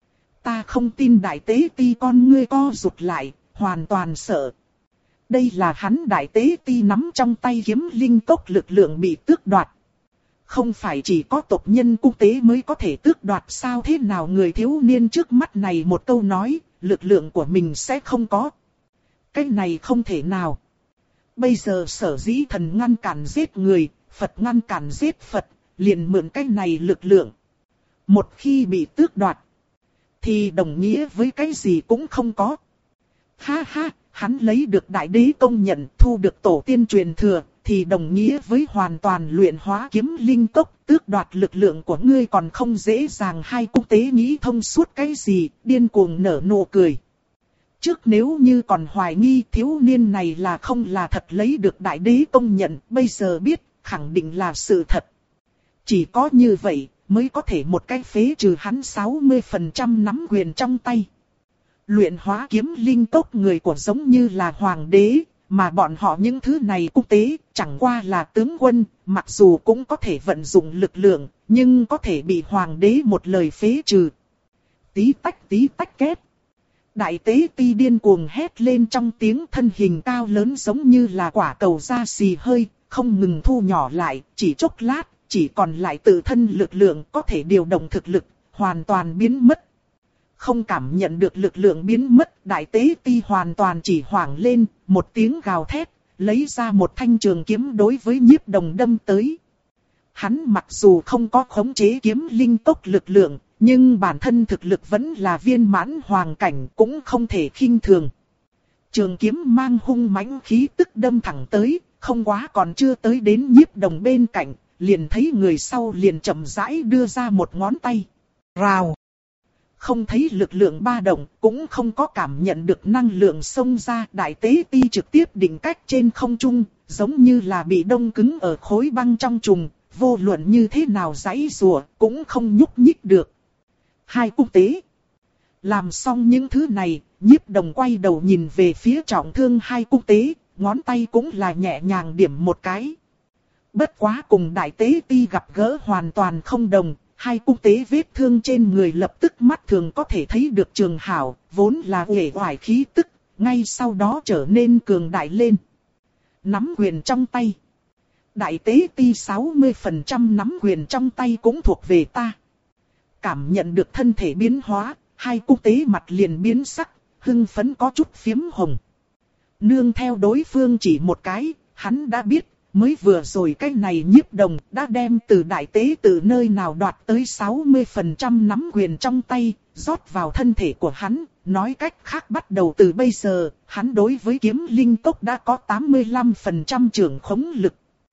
Ta không tin. Đại tế ti con ngươi co rụt lại, hoàn toàn sợ. Đây là hắn đại tế ti nắm trong tay kiếm linh cốc lực lượng bị tước đoạt. Không phải chỉ có tộc nhân cung tế mới có thể tước đoạt sao? Thế nào người thiếu niên trước mắt này một câu nói, lực lượng của mình sẽ không có. Cái này không thể nào. Bây giờ sở dĩ thần ngăn cản giết người, Phật ngăn cản giết Phật, liền mượn cái này lực lượng. Một khi bị tước đoạt, thì đồng nghĩa với cái gì cũng không có. Ha ha, hắn lấy được đại đế công nhận, thu được tổ tiên truyền thừa, thì đồng nghĩa với hoàn toàn luyện hóa kiếm linh cốc, tước đoạt lực lượng của ngươi còn không dễ dàng. Hai cung tế nghĩ thông suốt cái gì, điên cuồng nở nụ cười. Trước nếu như còn hoài nghi thiếu niên này là không là thật lấy được đại đế công nhận, bây giờ biết, khẳng định là sự thật. Chỉ có như vậy, mới có thể một cách phế trừ hắn sáu mươi phần trăm nắm quyền trong tay. Luyện hóa kiếm linh cốc người của giống như là hoàng đế, mà bọn họ những thứ này quốc tế, chẳng qua là tướng quân, mặc dù cũng có thể vận dụng lực lượng, nhưng có thể bị hoàng đế một lời phế trừ. Tí tách tí tách két. Đại tế ti điên cuồng hét lên trong tiếng, thân hình cao lớn giống như là quả cầu da xì hơi, không ngừng thu nhỏ lại, chỉ chốc lát, chỉ còn lại tự thân lực lượng có thể điều động thực lực, hoàn toàn biến mất. Không cảm nhận được lực lượng biến mất, đại tế ti hoàn toàn chỉ hoảng lên, một tiếng gào thét, lấy ra một thanh trường kiếm đối với Nhiếp Đồng đâm tới. Hắn mặc dù không có khống chế kiếm linh cốc lực lượng, nhưng bản thân thực lực vẫn là viên mãn hoàng cảnh, cũng không thể khinh thường. Trường kiếm mang hung mãnh khí tức đâm thẳng tới, không quá còn chưa tới đến Nhiếp Đồng bên cạnh, liền thấy người sau liền chậm rãi đưa ra một ngón tay. Rào! Không thấy lực lượng ba động, cũng không có cảm nhận được năng lượng xông ra, đại tế ti trực tiếp định cách trên không trung, giống như là bị đông cứng ở khối băng trong trùng, vô luận như thế nào giãy giụa, cũng không nhúc nhích được. Hai cung tế. Làm xong những thứ này, Nhiếp Đồng quay đầu nhìn về phía trọng thương hai cung tế, ngón tay cũng là nhẹ nhàng điểm một cái. Bất quá cùng đại tế ti gặp gỡ hoàn toàn không đồng, hai cung tế vết thương trên người lập tức mắt thường có thể thấy được Trường Hảo, vốn là uể oải khí tức, ngay sau đó trở nên cường đại lên. Nắm quyền trong tay. Đại tế ti sáu mươi phần trăm nắm quyền trong tay cũng thuộc về ta. Cảm nhận được thân thể biến hóa, hai cung tế mặt liền biến sắc, hưng phấn có chút phiếm hồng. Nương theo đối phương chỉ một cái, hắn đã biết, mới vừa rồi cái này Nhiếp Đồng đã đem từ đại tế từ nơi nào đoạt tới sáu mươi phần trăm nắm quyền trong tay, rót vào thân thể của hắn. Nói cách khác bắt đầu từ bây giờ, hắn đối với kiếm linh cốc đã có tám mươi lăm phần trăm trưởng khống lực.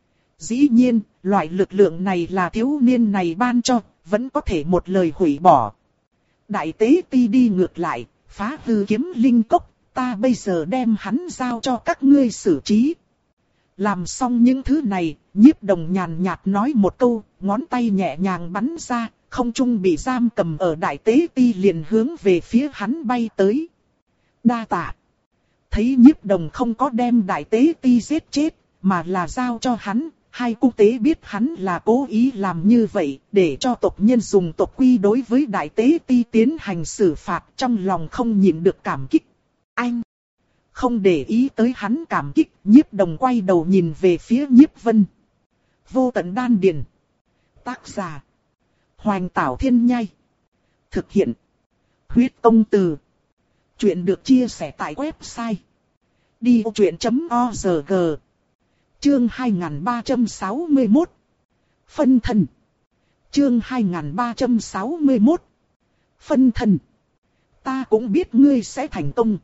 Dĩ nhiên, loại lực lượng này là thiếu niên này ban cho, vẫn có thể một lời hủy bỏ. Đại tế ti đi ngược lại, phá hư kiếm linh cốc, ta bây giờ đem hắn giao cho các ngươi xử trí. Làm xong những thứ này, Nhiếp Đồng nhàn nhạt nói một câu, ngón tay nhẹ nhàng bắn ra, không trung bị giam cầm ở đại tế ti liền hướng về phía hắn bay tới. Đa tạ. Thấy Nhiếp Đồng không có đem đại tế ti giết chết, mà là giao cho hắn, hai cung tế biết hắn là cố ý làm như vậy, để cho tộc nhân dùng tộc quy đối với đại tế ti tiến hành xử phạt, trong lòng không nhịn được cảm kích. Anh! Không để ý tới hắn cảm kích, Nhiếp Đồng quay đầu nhìn về phía Nhiếp Vân. Vô tận đan điền. Tác giả. Hoành Tảo Thiên Nhai. Thực hiện. Huyết Công Từ. Chuyện được chia sẻ tại website. đi ô chuyện chấm o rờ giê. Chương hai nghìn ba trăm sáu mươi mốt. Phân thân. Chương hai nghìn ba trăm sáu mươi mốt. Phân thân. Ta cũng biết ngươi sẽ thành công.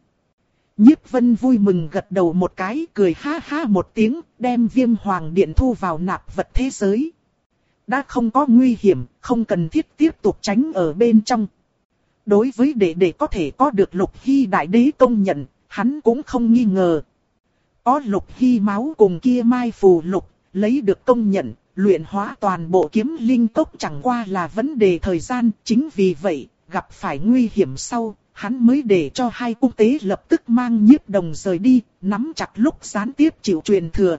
Nhiếp Vân vui mừng gật đầu một cái, cười ha ha một tiếng, đem Viêm Hoàng Điện thu vào nạp vật thế giới. Đã không có nguy hiểm, không cần thiết tiếp tục tránh ở bên trong. Đối với đệ đệ có thể có được Lục Hy Đại Đế công nhận, hắn cũng không nghi ngờ. Có Lục Hy máu cùng kia mai phù lục, lấy được công nhận, luyện hóa toàn bộ kiếm linh cốc chẳng qua là vấn đề thời gian. Chính vì vậy, gặp phải nguy hiểm sau, hắn mới để cho hai cung tế lập tức mang Nhiếp Đồng rời đi, nắm chặt lúc gián tiếp chịu truyền thừa.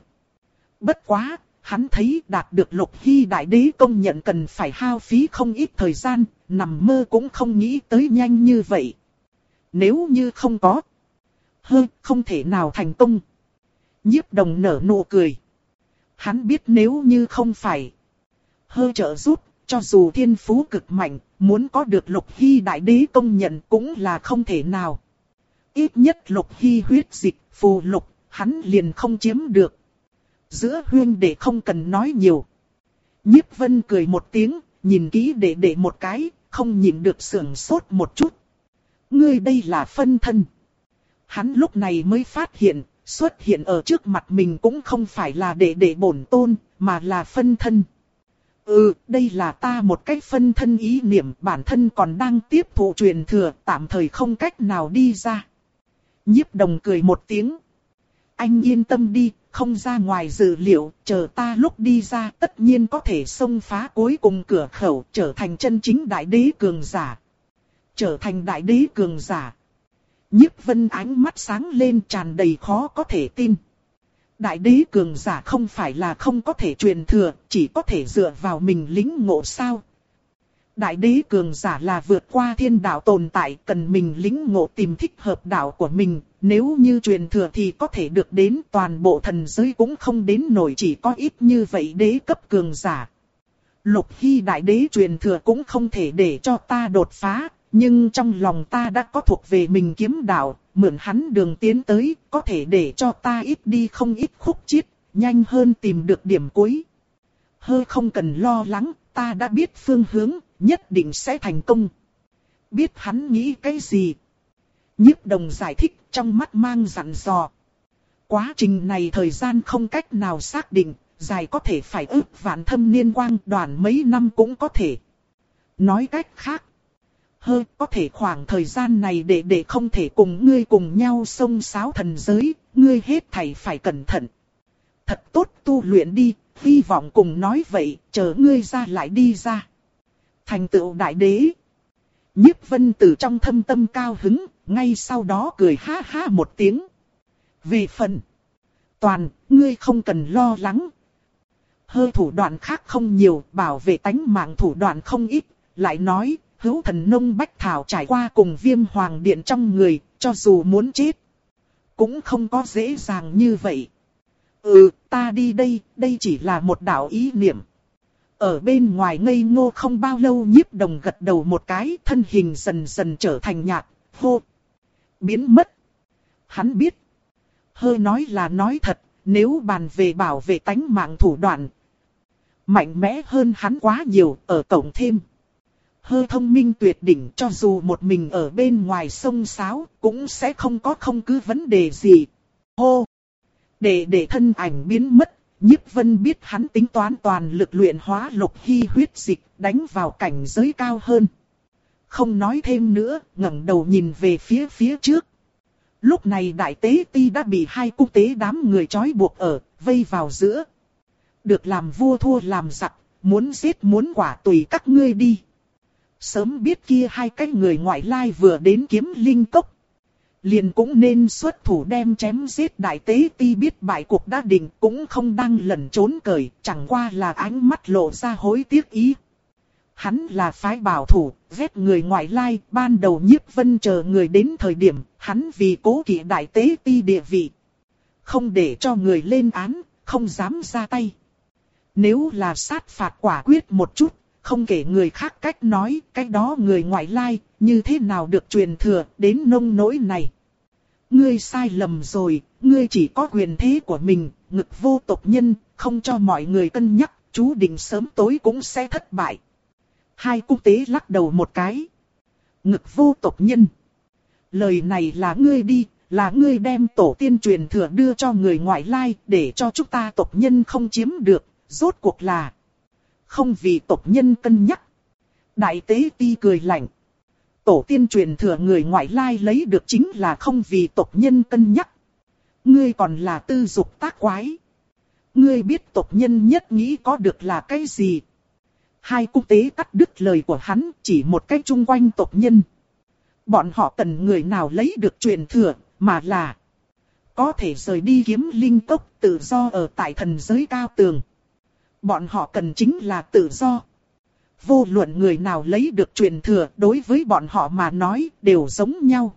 Bất quá, hắn thấy đạt được Lục Hy Đại Đế công nhận cần phải hao phí không ít thời gian, nằm mơ cũng không nghĩ tới nhanh như vậy. Nếu như không có, hơi không thể nào thành công. Nhiếp Đồng nở nụ cười. Hắn biết nếu như không phải hơi trợ giúp, cho dù thiên phú cực mạnh, muốn có được Lục Hy Đại Đế công nhận cũng là không thể nào. Ít nhất Lục Hy huyết dịch, phù lục, hắn liền không chiếm được. Giữa huyên đệ không cần nói nhiều. Nhiếp Vân cười một tiếng, nhìn kỹ đệ đệ một cái, không nhìn được sưởng sốt một chút. Ngươi đây là phân thân. Hắn lúc này mới phát hiện, xuất hiện ở trước mặt mình cũng không phải là đệ đệ bổn tôn, mà là phân thân. Ừ, đây là ta một cách phân thân ý niệm, bản thân còn đang tiếp thụ truyền thừa, tạm thời không cách nào đi ra. Nhiếp Đồng cười một tiếng. Anh yên tâm đi, không ra ngoài dự liệu, chờ ta lúc đi ra tất nhiên có thể xông phá cuối cùng cửa khẩu, trở thành chân chính đại đế cường giả. Trở thành đại đế cường giả. Nhiếp Vân ánh mắt sáng lên tràn đầy khó có thể tin. Đại đế cường giả không phải là không có thể truyền thừa, chỉ có thể dựa vào mình lĩnh ngộ sao. Đại đế cường giả là vượt qua thiên đạo tồn tại, cần mình lĩnh ngộ tìm thích hợp đạo của mình. Nếu như truyền thừa thì có thể được đến toàn bộ thần giới cũng không đến nổi, chỉ có ít như vậy đế cấp cường giả. Lục Hy đại đế truyền thừa cũng không thể để cho ta đột phá, nhưng trong lòng ta đã có thuộc về mình kiếm đạo, mượn hắn đường tiến tới, có thể để cho ta ít đi không ít khúc chiết, nhanh hơn tìm được điểm cuối. Hơi không cần lo lắng, ta đã biết phương hướng, nhất định sẽ thành công. Biết hắn nghĩ cái gì? Nhiếp Đồng giải thích, trong mắt mang dặn dò. Quá trình này thời gian không cách nào xác định, dài có thể phải ước vạn thâm niên quang, đoạn mấy năm cũng có thể. Nói cách khác, hơi có thể khoảng thời gian này để để không thể cùng ngươi cùng nhau xông xáo thần giới, ngươi hết thảy phải cẩn thận. Thật tốt tu luyện đi, hy vọng cùng nói vậy, chờ ngươi ra lại đi ra. Thành tựu đại đế. Nhiếp Vân từ trong thâm tâm cao hứng, ngay sau đó cười ha ha một tiếng. Về phần Toàn, ngươi không cần lo lắng. Hơi thủ đoạn khác không nhiều, bảo vệ tánh mạng thủ đoạn không ít, lại nói, hữu thần nông bách thảo trải qua cùng Viêm Hoàng Điện trong người, cho dù muốn chết, cũng không có dễ dàng như vậy. Ừ, ta đi đây, đây chỉ là một đạo ý niệm. Ở bên ngoài ngây ngô không bao lâu, Nhiếp Đồng gật đầu một cái, thân hình dần dần trở thành nhạt, hô, biến mất. Hắn biết, hơi nói là nói thật, nếu bàn về bảo vệ tánh mạng thủ đoạn, mạnh mẽ hơn hắn quá nhiều, ở cộng thêm. Hơi thông minh tuyệt đỉnh, cho dù một mình ở bên ngoài sông sáo, cũng sẽ không có không cứ vấn đề gì. Hô! Để để thân ảnh biến mất, Nhiếp Vân biết hắn tính toán toàn lực luyện hóa Lục Hy huyết dịch, đánh vào cảnh giới cao hơn. Không nói thêm nữa, ngẩng đầu nhìn về phía phía trước. Lúc này Đại Tế Ti đã bị hai cung tế đám người trói buộc ở, vây vào giữa. Được làm vua thua làm giặc, muốn giết muốn quả tùy các ngươi đi. Sớm biết kia hai cái người ngoại lai vừa đến Kiếm Linh Cốc, liền cũng nên xuất thủ đem chém giết. Đại Tế Ti biết bại cuộc đã định, cũng không đang lẩn trốn cởi, chẳng qua là ánh mắt lộ ra hối tiếc ý. Hắn là phái bảo thủ, ghét người ngoại lai, ban đầu Nhiếp Vân chờ người đến thời điểm, hắn vì cố kỵ Đại Tế Ti địa vị, không để cho người lên án, không dám ra tay. Nếu là sát phạt quả quyết một chút, không kể người khác cách nói, cái đó người ngoại lai, như thế nào được truyền thừa đến nông nỗi này. Ngươi sai lầm rồi, ngươi chỉ có quyền thế của mình, ngực vô tộc nhân, không cho mọi người cân nhắc, chú định sớm tối cũng sẽ thất bại. Hai cung tế lắc đầu một cái. Ngực vô tộc nhân. Lời này là ngươi đi, là ngươi đem tổ tiên truyền thừa đưa cho người ngoại lai, để cho chúng ta tộc nhân không chiếm được, rốt cuộc là không vì tộc nhân cân nhắc. Đại Tế Ti cười lạnh. Tổ tiên truyền thừa người ngoại lai lấy được chính là không vì tộc nhân cân nhắc. Ngươi còn là tư dục tác quái. Ngươi biết tộc nhân nhất nghĩ có được là cái gì? Hai cung tế cắt đứt lời của hắn, chỉ một cách chung quanh tộc nhân. Bọn họ cần người nào lấy được truyền thừa, mà là có thể rời đi Kiếm Linh Cốc, tự do ở tại thần giới cao tường. Bọn họ cần chính là tự do. Vô luận người nào lấy được truyền thừa, đối với bọn họ mà nói đều giống nhau.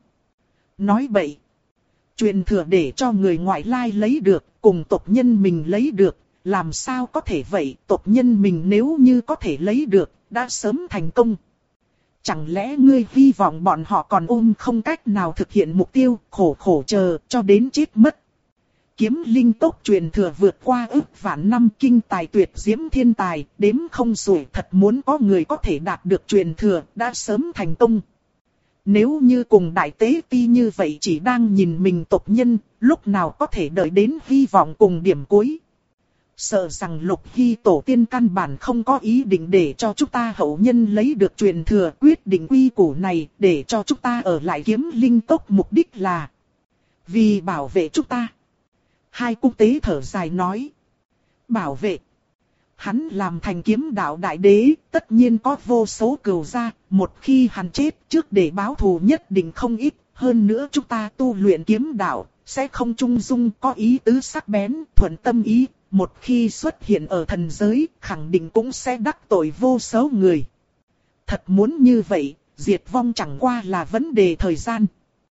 Nói bậy. Truyền thừa để cho người ngoại lai lấy được, cùng tộc nhân mình lấy được, làm sao có thể vậy? Tộc nhân mình nếu như có thể lấy được, đã sớm thành công. Chẳng lẽ ngươi hy vọng bọn họ còn ôm không cách nào thực hiện mục tiêu, khổ khổ chờ cho đến chết mất? Kiếm Linh Cốc truyền thừa vượt qua ức vạn năm, kinh tài tuyệt diễm thiên tài, đếm không xuể, thật muốn có người có thể đạt được truyền thừa, đã sớm thành công. Nếu như cùng đại tế ti như vậy chỉ đang nhìn mình tộc nhân, lúc nào có thể đợi đến hy vọng cùng điểm cuối. Sợ rằng Lục Hy tổ tiên căn bản không có ý định để cho chúng ta hậu nhân lấy được truyền thừa, quyết định quy củ này để cho chúng ta ở lại Kiếm Linh Cốc, mục đích là vì bảo vệ chúng ta. Hai cung tế thở dài nói. Bảo vệ. Hắn làm thành kiếm đạo đại đế, tất nhiên có vô số cừu gia, một khi hắn chết trước để báo thù nhất định không ít. Hơn nữa chúng ta tu luyện kiếm đạo, sẽ không trung dung có ý tứ sắc bén, thuận tâm ý. Một khi xuất hiện ở thần giới, khẳng định cũng sẽ đắc tội vô số người. Thật muốn như vậy, diệt vong chẳng qua là vấn đề thời gian.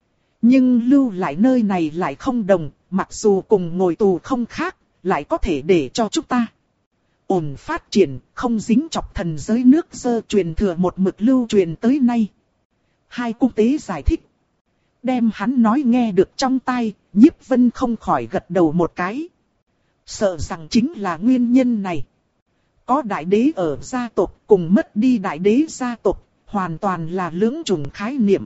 Nhưng lưu lại nơi này lại không đồng, mặc dù cùng ngồi tù không khác, lại có thể để cho chúng ta ổn phát triển, không dính chọc thần giới nước dơ, truyền thừa một mực lưu truyền tới nay. Hai cung tế giải thích. Đem hắn nói nghe được trong tai, Nhiếp Vân không khỏi gật đầu một cái. Sợ rằng chính là nguyên nhân này. Có đại đế ở gia tộc cùng mất đi đại đế gia tộc, hoàn toàn là lưỡng chủng khái niệm.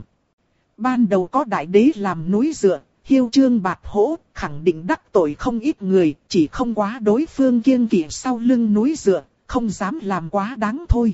Ban đầu có đại đế làm núi dựa, hiêu trương bạt hỗ, khẳng định đắc tội không ít người, chỉ không quá đối phương kiêng kỵ sau lưng núi dựa, không dám làm quá đáng thôi.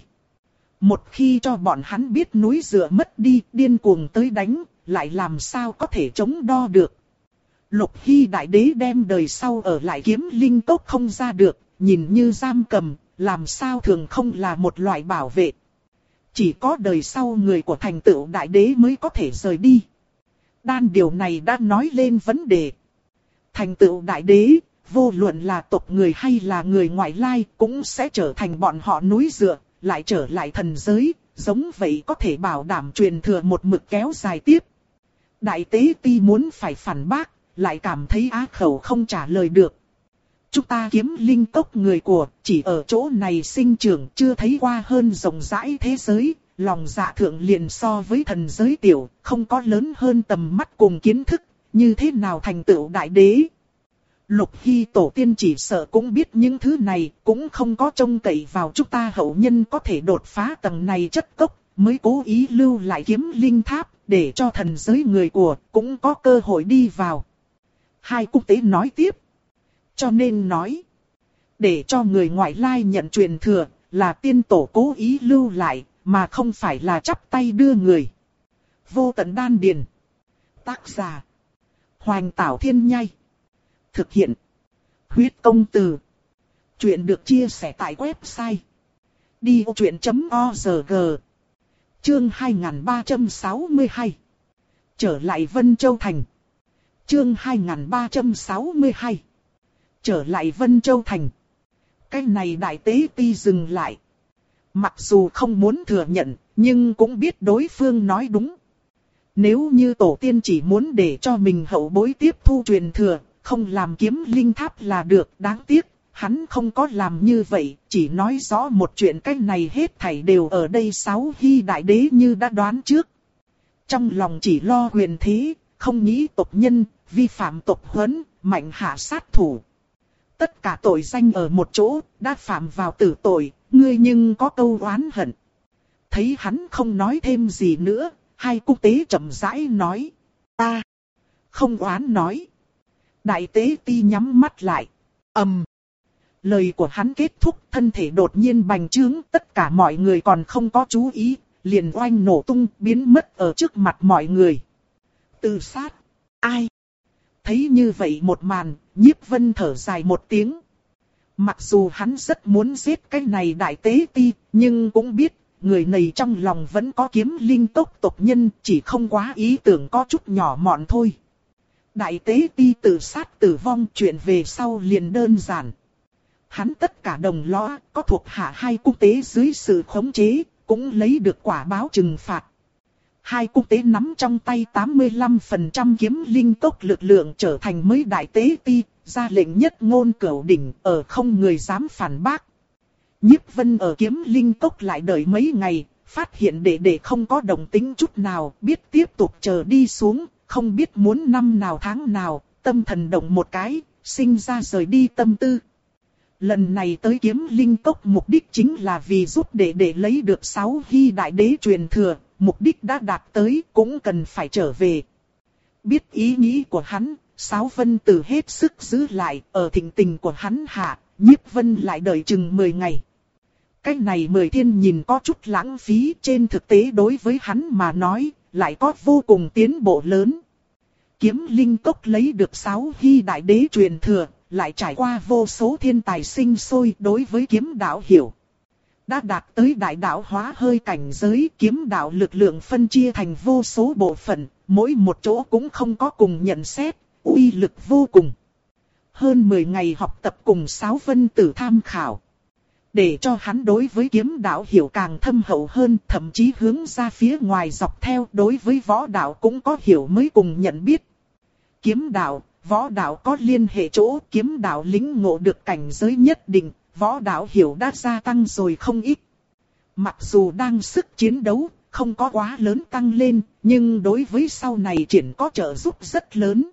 Một khi cho bọn hắn biết núi dựa mất đi, điên cuồng tới đánh, lại làm sao có thể chống đo được. Lục Hy đại đế đem đời sau ở lại Kiếm Linh Cốc không ra được, nhìn như giam cầm, làm sao thường không là một loại bảo vệ. Chỉ có đời sau người của thành tựu đại đế mới có thể rời đi. Đan điều này đã nói lên vấn đề. Thành tựu đại đế, vô luận là tộc người hay là người ngoại lai, cũng sẽ trở thành bọn họ núi dựa, lại trở lại thần giới, giống vậy có thể bảo đảm truyền thừa một mực kéo dài tiếp. Đại tế ti muốn phải phản bác, lại cảm thấy á khẩu không trả lời được. Chúng ta Kiếm Linh Cốc người của, chỉ ở chỗ này sinh trưởng, chưa thấy qua hơn rộng rãi thế giới, lòng dạ thượng liền so với thần giới tiểu, không có lớn hơn tầm mắt cùng kiến thức, như thế nào thành tựu đại đế. Lục Hy tổ tiên chỉ sợ cũng biết những thứ này, cũng không có trông cậy vào chúng ta hậu nhân có thể đột phá tầng này chất cốc, mới cố ý lưu lại Kiếm Linh Tháp, để cho thần giới người của, cũng có cơ hội đi vào. Hai cung tế nói tiếp. Cho nên nói, để cho người ngoại lai nhận truyền thừa, là tiên tổ cố ý lưu lại, mà không phải là chắp tay đưa người. Vô tận đan điền. Tác giả. Hoành Tảo Thiên Nhai. Thực hiện. Huyết Công Từ. Chuyện được chia sẻ tại website đi ô chuyện chấm org. Chương hai nghìn ba trăm sáu mươi hai. Trở lại Vân Châu Thành. Chương hai nghìn ba trăm sáu mươi hai. Trở lại Vân Châu Thành. Cái này đại tế ti dừng lại. Mặc dù không muốn thừa nhận, nhưng cũng biết đối phương nói đúng. Nếu như tổ tiên chỉ muốn để cho mình hậu bối tiếp thu truyền thừa, không làm Kiếm Linh Tháp là được, đáng tiếc, hắn không có làm như vậy, chỉ nói rõ một chuyện, cái này hết thảy đều ở đây. Sáu Hy đại đế như đã đoán trước. Trong lòng chỉ lo quyền thế, không nghĩ tộc nhân, vi phạm tộc huấn, mạnh hạ sát thủ. Tất cả tội danh ở một chỗ, đã phạm vào tử tội, ngươi nhưng có câu oán hận. Thấy hắn không nói thêm gì nữa, hai cung tế chậm rãi nói. Ta không oán nói. Đại tế ti nhắm mắt lại. ầm, um. Lời của hắn kết thúc, thân thể đột nhiên bành trướng, tất cả mọi người còn không có chú ý, liền oanh nổ tung, biến mất ở trước mặt mọi người. Tự sát. Ai? Thấy như vậy một màn, Nhiếp Vân thở dài một tiếng. Mặc dù hắn rất muốn giết cái này đại tế ti, nhưng cũng biết, người này trong lòng vẫn có Kiếm Linh Cốc tộc nhân, chỉ không quá ý tưởng có chút nhỏ mọn thôi. Đại tế ti tự sát tử vong, chuyện về sau liền đơn giản. Hắn tất cả đồng lõa, có thuộc hạ hai cung tế dưới sự khống chế, cũng lấy được quả báo trừng phạt. Hai cung tế nắm trong tay tám mươi lăm phần trăm Kiếm Linh Cốc lực lượng, trở thành mới đại tế ti, ra lệnh nhất ngôn cửu đỉnh, ở không người dám phản bác. Nhiếp Vân ở Kiếm Linh Cốc lại đợi mấy ngày, phát hiện đệ đệ không có động tĩnh chút nào, biết tiếp tục chờ đi xuống, không biết muốn năm nào tháng nào, tâm thần động một cái, sinh ra rời đi tâm tư. Lần này tới Kiếm Linh Cốc mục đích chính là vì giúp đệ đệ lấy được sáu Hy đại đế truyền thừa, mục đích đã đạt tới cũng cần phải trở về. Biết ý nghĩ của hắn, Sáo Vân Tử hết sức giữ lại, ở thịnh tình của hắn hạ, Nhiếp Vân lại đợi chừng mười ngày. Cái này mười thiên nhìn có chút lãng phí, trên thực tế đối với hắn mà nói, lại có vô cùng tiến bộ lớn. Kiếm linh cốc lấy được sáu hy đại đế truyền thừa, lại trải qua vô số thiên tài sinh sôi đối với kiếm đạo hiểu. Đã đạt tới đại đạo hóa hơi cảnh giới, kiếm đạo lực lượng phân chia thành vô số bộ phận, mỗi một chỗ cũng không có cùng nhận xét, uy lực vô cùng. Hơn mười ngày học tập cùng Sáo Vân Tử tham khảo, để cho hắn đối với kiếm đạo hiểu càng thâm hậu hơn, thậm chí hướng ra phía ngoài dọc theo, đối với võ đạo cũng có hiểu mới cùng nhận biết. Kiếm đạo, võ đạo có liên hệ chỗ, kiếm đạo lĩnh ngộ được cảnh giới nhất định, võ đạo hiểu đã gia tăng rồi không ít. Mặc dù đang sức chiến đấu, không có quá lớn tăng lên, nhưng đối với sau này triển có trợ giúp rất lớn.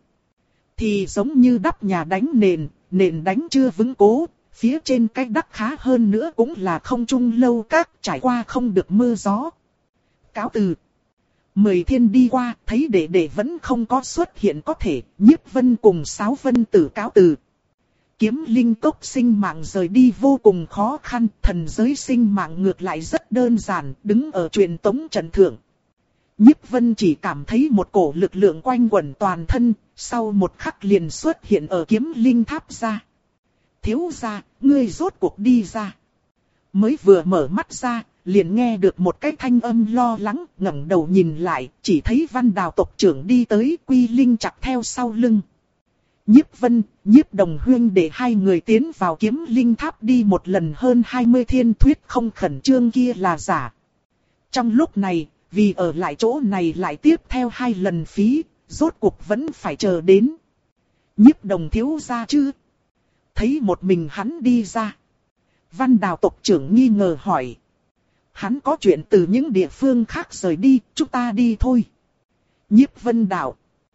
Thì giống như đắp nhà đánh nền, nền đánh chưa vững cố, phía trên cái đắp khá hơn nữa cũng là không trung lâu các, trải qua không được mưa gió. Cáo từ. Mười thiên đi qua, thấy đệ đệ vẫn không có xuất hiện có thể, Nhiếp Vân cùng Sáo Vân Tử cáo từ. Kiếm linh cốc sinh mạng rời đi vô cùng khó khăn, thần giới sinh mạng ngược lại rất đơn giản, đứng ở truyền tống trận thượng. Nhiếp Vân chỉ cảm thấy một cổ lực lượng quanh quẩn toàn thân, sau một khắc liền xuất hiện ở kiếm linh tháp ra. Thiếu gia, ngươi rốt cuộc đi ra. Mới vừa mở mắt ra, liền nghe được một cái thanh âm lo lắng, ngẩng đầu nhìn lại, chỉ thấy Văn Đào tộc trưởng đi tới, Quy Linh chặt theo sau lưng. Nhiếp Vân, Nhiếp Đồng huynh để hai người tiến vào kiếm linh tháp đi một lần hơn hai mươi thiên, thuyết không khẩn trương kia là giả. Trong lúc này, vì ở lại chỗ này lại tiếp theo hai lần phí, rốt cuộc vẫn phải chờ đến. Nhiếp Đồng thiếu gia chứ? Thấy một mình hắn đi ra. Văn Đào tộc trưởng nghi ngờ hỏi. Hắn có chuyện từ những địa phương khác rời đi, chúng ta đi thôi. Nhiếp Vân đạo.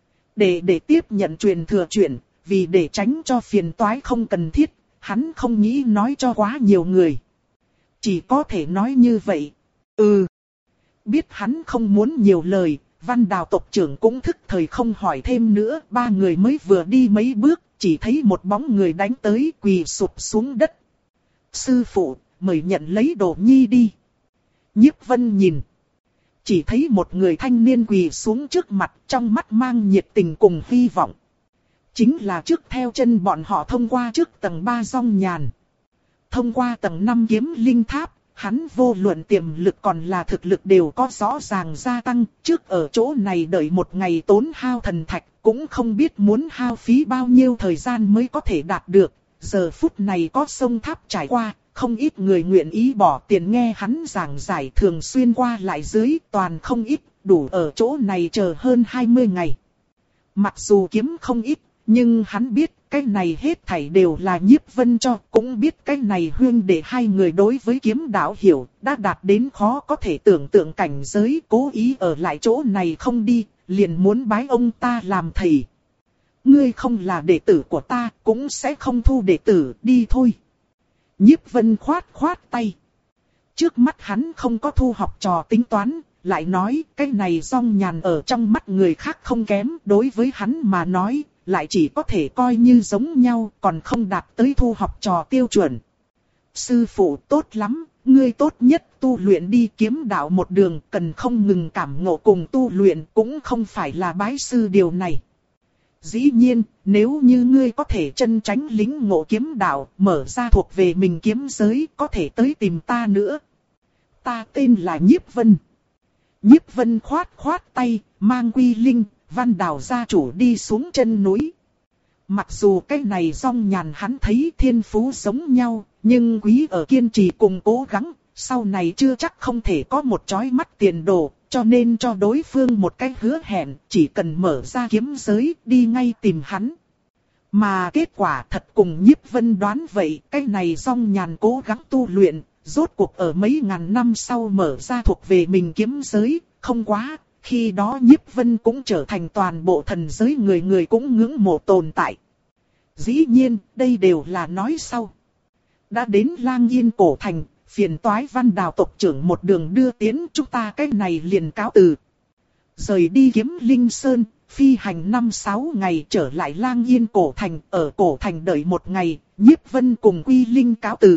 Để để tiếp nhận truyền thừa chuyện, vì để tránh cho phiền toái không cần thiết, hắn không nghĩ nói cho quá nhiều người. Chỉ có thể nói như vậy. Ừ. Biết hắn không muốn nhiều lời, Văn Đào tộc trưởng cũng thức thời không hỏi thêm nữa. Ba người mới vừa đi mấy bước, chỉ thấy một bóng người đánh tới, quỳ sụp xuống đất. Sư phụ, mời nhận lấy đồ nhi đi. Nhiếp Vân nhìn. Chỉ thấy một người thanh niên quỳ xuống trước mặt, trong mắt mang nhiệt tình cùng hy vọng. Chính là trước theo chân bọn họ thông qua trước tầng ba Dong Nhàn. Thông qua tầng năm kiếm linh tháp, hắn vô luận tiềm lực còn là thực lực đều có rõ ràng gia tăng. Trước ở chỗ này đợi một ngày tốn hao thần thạch, cũng không biết muốn hao phí bao nhiêu thời gian mới có thể đạt được. Giờ phút này có sông tháp trải qua, không ít người nguyện ý bỏ tiền nghe hắn giảng giải, thường xuyên qua lại dưới, toàn không ít, đủ ở chỗ này chờ hơn hai mươi ngày. Mặc dù kiếm không ít, nhưng hắn biết cái này hết thảy đều là Nhiếp Vân cho, cũng biết cái này huynh đệ hai người đối với kiếm đạo hiểu, đã đạt đến khó có thể tưởng tượng cảnh giới, cố ý ở lại chỗ này không đi, liền muốn bái ông ta làm thầy. Ngươi không là đệ tử của ta, cũng sẽ không thu đệ tử, đi thôi. Nhiếp Vân khoát khoát tay. Trước mắt hắn không có thu học trò tính toán, lại nói cái này Dong Nhàn ở trong mắt người khác không kém, đối với hắn mà nói, lại chỉ có thể coi như giống nhau, còn không đạt tới thu học trò tiêu chuẩn. Sư phụ tốt lắm, ngươi tốt nhất tu luyện đi, kiếm đạo một đường, cần không ngừng cảm ngộ cùng tu luyện, cũng không phải là bái sư điều này. Dĩ nhiên, nếu như ngươi có thể chân tránh lính ngộ kiếm đạo, mở ra thuộc về mình kiếm giới, có thể tới tìm ta nữa. Ta tên là Nhiếp Vân. Nhiếp Vân khoát khoát tay, mang Quy Linh, Văn Đào gia chủ đi xuống chân núi. Mặc dù cái này Dong Nhàn hắn thấy thiên phú giống nhau, nhưng quý ở kiên trì cùng cố gắng, sau này chưa chắc không thể có một chói mắt tiền đồ, cho nên cho đối phương một cái hứa hẹn, chỉ cần mở ra kiếm giới, đi ngay tìm hắn. Mà kết quả thật cùng Nhiếp Vân đoán vậy, cái này Dong Nhàn cố gắng tu luyện, rốt cuộc ở mấy ngàn năm sau mở ra thuộc về mình kiếm giới, không quá, khi đó Nhiếp Vân cũng trở thành toàn bộ thần giới người người cũng ngưỡng mộ tồn tại. Dĩ nhiên, đây đều là nói sau. Đã đến Lang Yên cổ thành, phiền toái Văn Đào tộc trưởng một đường đưa tiến, chúng ta cái này liền cáo từ. Rời đi Kiếm Linh Sơn, phi hành năm sáu ngày trở lại Lang Yên cổ thành, ở cổ thành đợi một ngày, Nhiếp Vân cùng Quy Linh cáo từ.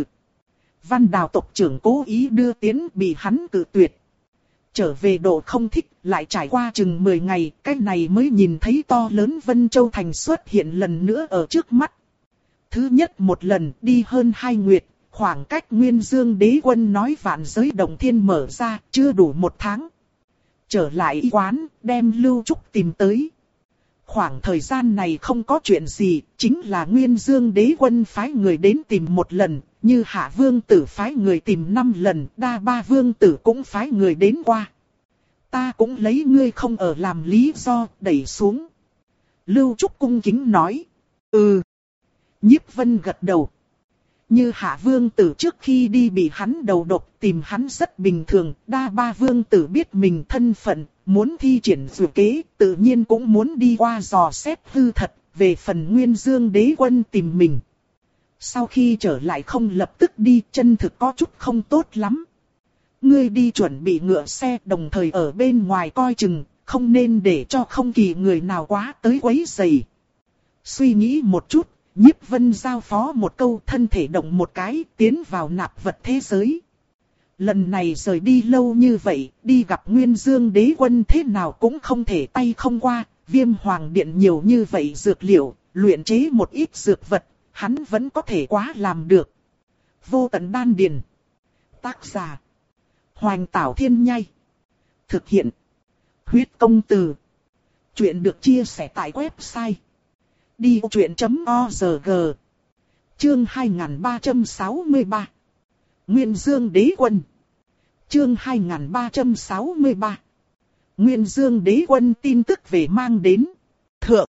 Văn Đào tộc trưởng cố ý đưa tiến bị hắn cự tuyệt. Trở về độ không thích, lại trải qua chừng mười ngày, cái này mới nhìn thấy to lớn Vân Châu Thành xuất hiện lần nữa ở trước mắt. Thứ nhất một lần đi hơn hai nguyệt, khoảng cách Nguyên Dương Đế Quân nói vạn giới động thiên mở ra, chưa đủ một tháng. Trở lại y quán, đem Lưu Trúc tìm tới. Khoảng thời gian này không có chuyện gì, chính là Nguyên Dương Đế Quân phái người đến tìm một lần, như Hạ Vương Tử phái người tìm năm lần, Đa Ba Vương Tử cũng phái người đến qua. Ta cũng lấy ngươi không ở làm lý do, đẩy xuống. Lưu Trúc cung kính nói. Ừ. Nhiếp Vân gật đầu. Như Hạ Vương Tử trước khi đi bị hắn đầu độc, tìm hắn rất bình thường. Đa Ba Vương Tử biết mình thân phận, muốn thi triển dự kế, tự nhiên cũng muốn đi qua dò xét hư thật. Về phần Nguyên Dương Đế Quân tìm mình. Sau khi trở lại không lập tức đi, chân thực có chút không tốt lắm. Ngươi đi chuẩn bị ngựa xe, đồng thời ở bên ngoài coi chừng, không nên để cho không kỳ người nào quá tới quấy rầy. Suy nghĩ một chút, Nhiếp Vân giao phó một câu, thân thể động một cái, tiến vào nạp vật thế giới. Lần này rời đi lâu như vậy, đi gặp Nguyên Dương Đế Quân thế nào cũng không thể tay không qua, Viêm Hoàng Điện nhiều như vậy dược liệu, luyện chế một ít dược vật, hắn vẫn có thể quá làm được. Vô Tận Đan Điền. Tác giả Hoành Tảo Thiên Nhai. Thực hiện Huyết Công Từ. Chuyện được chia sẻ tại website đi ô chuyện chấm org. Chương hai nghìn ba trăm sáu mươi ba. Nguyên Dương Đế Quân. Chương hai nghìn ba trăm sáu mươi ba. Nguyên Dương Đế Quân tin tức về mang đến. Thượng.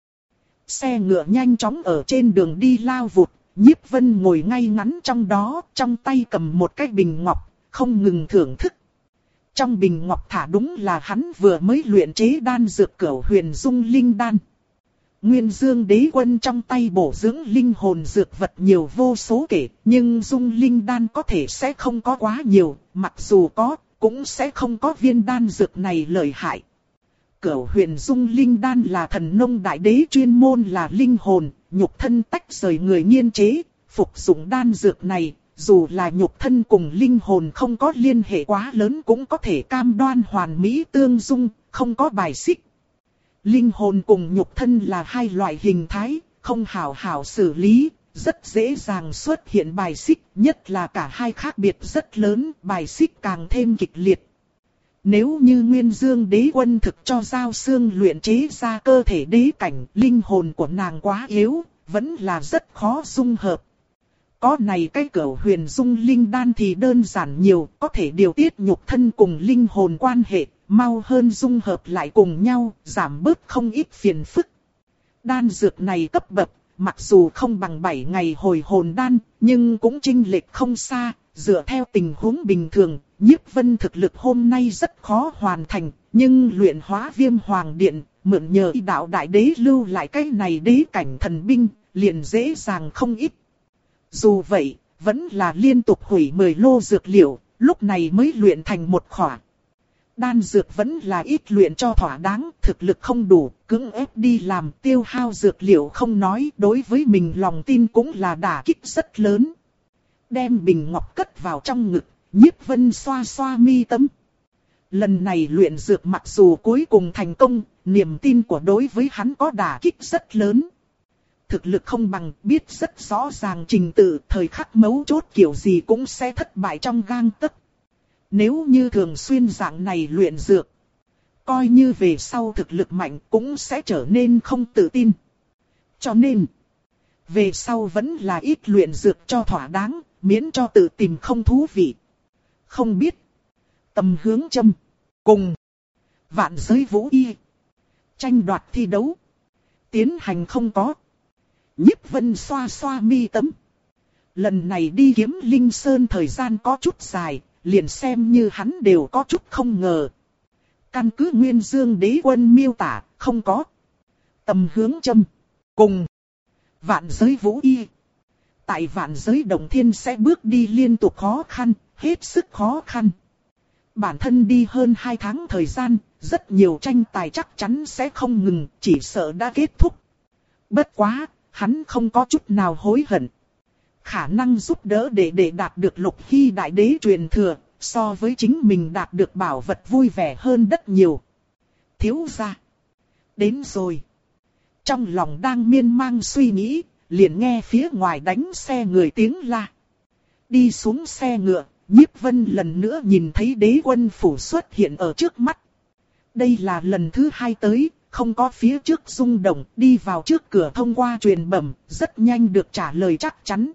Xe ngựa nhanh chóng ở trên đường đi lao vụt. Nhiếp Vân ngồi ngay ngắn trong đó, trong tay cầm một cái bình ngọc, không ngừng thưởng thức. Trong bình ngọc thả đúng là hắn vừa mới luyện chế đan dược Cửu Huyền Dung Linh Đan. Nguyên Dương Đế Quân trong tay bổ dưỡng linh hồn dược vật nhiều vô số kể, nhưng Dung Linh Đan có thể sẽ không có quá nhiều, mặc dù có, cũng sẽ không có viên đan dược này lợi hại. Cửu Huyền Dung Linh Đan là thần nông đại đế chuyên môn là linh hồn, nhục thân tách rời người nghiên chế, phục dụng đan dược này, dù là nhục thân cùng linh hồn không có liên hệ quá lớn cũng có thể cam đoan hoàn mỹ tương dung, không có bài xích. Linh hồn cùng nhục thân là hai loại hình thái, không hảo hảo xử lý, rất dễ dàng xuất hiện bài xích, nhất là cả hai khác biệt rất lớn, bài xích càng thêm kịch liệt. Nếu như Nguyên Dương Đế Quân thực cho Giao Xương luyện chế ra cơ thể đế cảnh, linh hồn của nàng quá yếu, vẫn là rất khó dung hợp. Có này cái Cửu Huyền Dung Linh Đan thì đơn giản nhiều, có thể điều tiết nhục thân cùng linh hồn quan hệ, mau hơn dung hợp lại cùng nhau, giảm bớt không ít phiền phức. Đan dược này cấp bậc, mặc dù không bằng bảy ngày hồi hồn đan, nhưng cũng chênh lệch không xa, dựa theo tình huống bình thường, Nhiếp Vân thực lực hôm nay rất khó hoàn thành, nhưng luyện hóa Viêm Hoàng Điện, mượn nhờ y đạo đại đế lưu lại cái này đế cảnh thần binh, liền dễ dàng không ít. Dù vậy, vẫn là liên tục hủy mười lô dược liệu, lúc này mới luyện thành một khỏa. Đan dược vẫn là ít luyện cho thỏa đáng, thực lực không đủ, cưỡng ép đi làm tiêu hao dược liệu không nói, đối với mình lòng tin cũng là đả kích rất lớn. Đem bình ngọc cất vào trong ngực, Nhiếp Vân xoa xoa mi tâm. Lần này luyện dược mặc dù cuối cùng thành công, niềm tin của đối với hắn có đả kích rất lớn. Thực lực không bằng, biết rất rõ ràng trình tự, thời khắc mấu chốt kiểu gì cũng sẽ thất bại trong gang tấc. Nếu như thường xuyên dạng này luyện dược, coi như về sau thực lực mạnh cũng sẽ trở nên không tự tin. Cho nên, về sau vẫn là ít luyện dược cho thỏa đáng, miễn cho tự tìm không thú vị. Không biết, tầm hướng châm, cùng, vạn giới vũ y, tranh đoạt thi đấu, tiến hành không có. Nhiếp Vân xoa xoa mi tâm. Lần này đi Kiếm Linh Sơn thời gian có chút dài, liền xem như hắn đều có chút không ngờ. Căn cứ Nguyên Dương Đế Quân miêu tả, không có. Tầm hướng châm, cùng, vạn giới vũ y. Tại vạn giới đồng thiên sẽ bước đi liên tục khó khăn, hết sức khó khăn. Bản thân đi hơn hai tháng thời gian, rất nhiều tranh tài chắc chắn sẽ không ngừng, chỉ sợ đã kết thúc. Bất quá, hắn không có chút nào hối hận. Khả năng giúp đỡ để để đạt được Lục Hy đại đế truyền thừa, so với chính mình đạt được bảo vật vui vẻ hơn rất nhiều. Thiếu gia, đến rồi. Trong lòng đang miên man suy nghĩ, liền nghe phía ngoài đánh xe người tiếng la. Đi xuống xe ngựa, Nhiếp Vân lần nữa nhìn thấy đế quân phủ xuất hiện ở trước mắt. Đây là lần thứ hai tới, không có phía trước rung động, đi vào trước cửa thông qua truyền bẩm, rất nhanh được trả lời chắc chắn.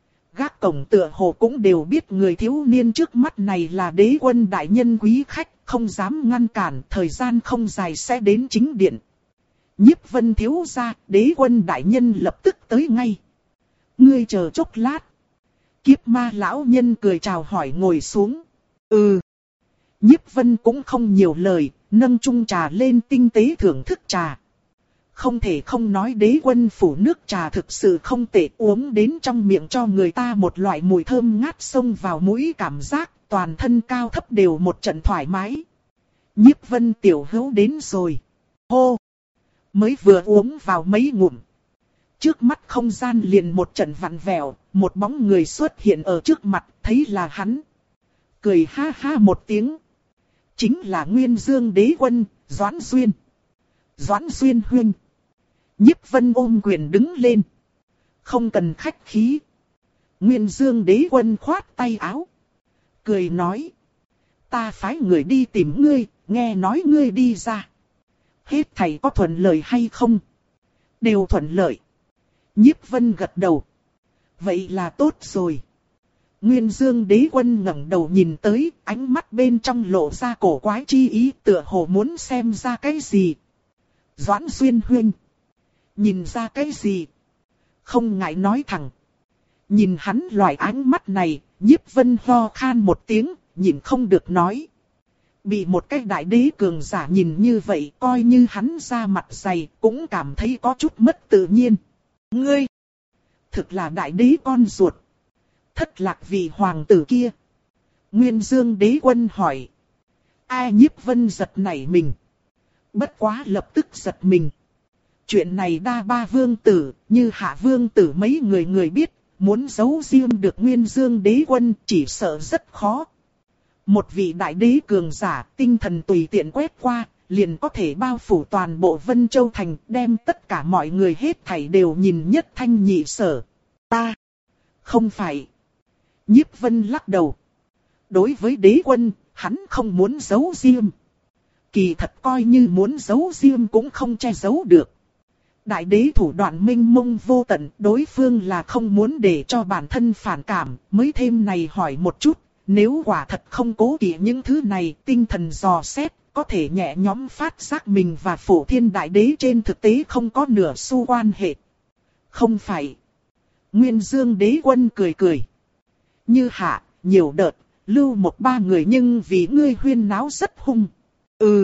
Gác cổng tựa hồ cũng đều biết người thiếu niên trước mắt này là đế quân đại nhân quý khách, không dám ngăn cản, thời gian không dài sẽ đến chính điện. Nhiếp Vân thiếu gia, đế quân đại nhân lập tức tới ngay. Ngươi chờ chốc lát. Kiếp ma lão nhân cười chào hỏi ngồi xuống. Ừ. Nhiếp Vân cũng không nhiều lời, nâng chung trà lên tinh tế thưởng thức trà. Không thể không nói đế quân phủ nước trà thực sự không tệ, uống đến trong miệng cho người ta một loại mùi thơm ngát xông vào mũi, cảm giác toàn thân cao thấp đều một trận thoải mái. Nhiếp Vân tiểu hữu đến rồi. Hô! Mới vừa uống vào mấy ngụm. Trước mắt không gian liền một trận vặn vẹo, một bóng người xuất hiện ở trước mặt, thấy là hắn. Cười ha ha một tiếng. Chính là Nguyên Dương đế quân, Doãn Xuyên. Doãn Xuyên huynh. Nhiếp Vân ôm quyền đứng lên. Không cần khách khí. Nguyên Dương đế quân khoát tay áo. Cười nói. Ta phái người đi tìm ngươi, nghe nói ngươi đi ra. Hết thầy có thuận lợi hay không? Đều thuận lợi. Nhiếp Vân gật đầu. Vậy là tốt rồi. Nguyên Dương đế quân ngẩng đầu nhìn tới, ánh mắt bên trong lộ ra cổ quái chi ý, tựa hồ muốn xem ra cái gì. Doãn Xuyên huynh. Nhìn ra cái gì? Không ngại nói thẳng. Nhìn hắn loại ánh mắt này, Nhiếp Vân ho khan một tiếng, nhìn không được nói. Bị một cái đại đế cường giả nhìn như vậy, coi như hắn ra mặt dày, cũng cảm thấy có chút mất tự nhiên. Ngươi! Thực là đại đế con ruột. Thất lạc vì hoàng tử kia. Nguyên Dương đế quân hỏi. Ai? Nhiếp Vân giật nảy mình. Bất quá lập tức giật mình. Chuyện này đa ba vương tử, như hạ vương tử mấy người người biết, muốn giấu riêng được Nguyên Dương đế quân chỉ sợ rất khó. Một vị đại đế cường giả, tinh thần tùy tiện quét qua, liền có thể bao phủ toàn bộ Vân Châu Thành, đem tất cả mọi người hết thảy đều nhìn nhất thanh nhị sở. Ta! Không phải! Nhiếp Vân lắc đầu. Đối với đế quân, hắn không muốn giấu riêng. Kỳ thật coi như muốn giấu riêng cũng không che giấu được. Đại đế thủ đoạn minh mông vô tận, đối phương là không muốn để cho bản thân phản cảm, mới thêm này hỏi một chút. Nếu quả thật không cố kỵ những thứ này, tinh thần dò xét, có thể nhẹ nhõm phát giác mình và Phổ Thiên Đại Đế trên thực tế không có nửa xu quan hệ. Không phải. Nguyên Dương đế quân cười cười. Như hạ, nhiều đợt, lưu một ba người nhưng vì ngươi huyên náo rất hung. Ừ.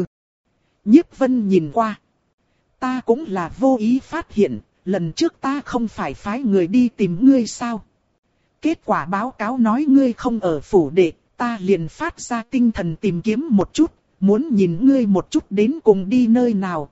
Nhiếp Vân nhìn qua. Ta cũng là vô ý phát hiện, lần trước ta không phải phái người đi tìm ngươi sao? Kết quả báo cáo nói ngươi không ở phủ đệ, ta liền phát ra tinh thần tìm kiếm một chút, muốn nhìn ngươi một chút đến cùng đi nơi nào.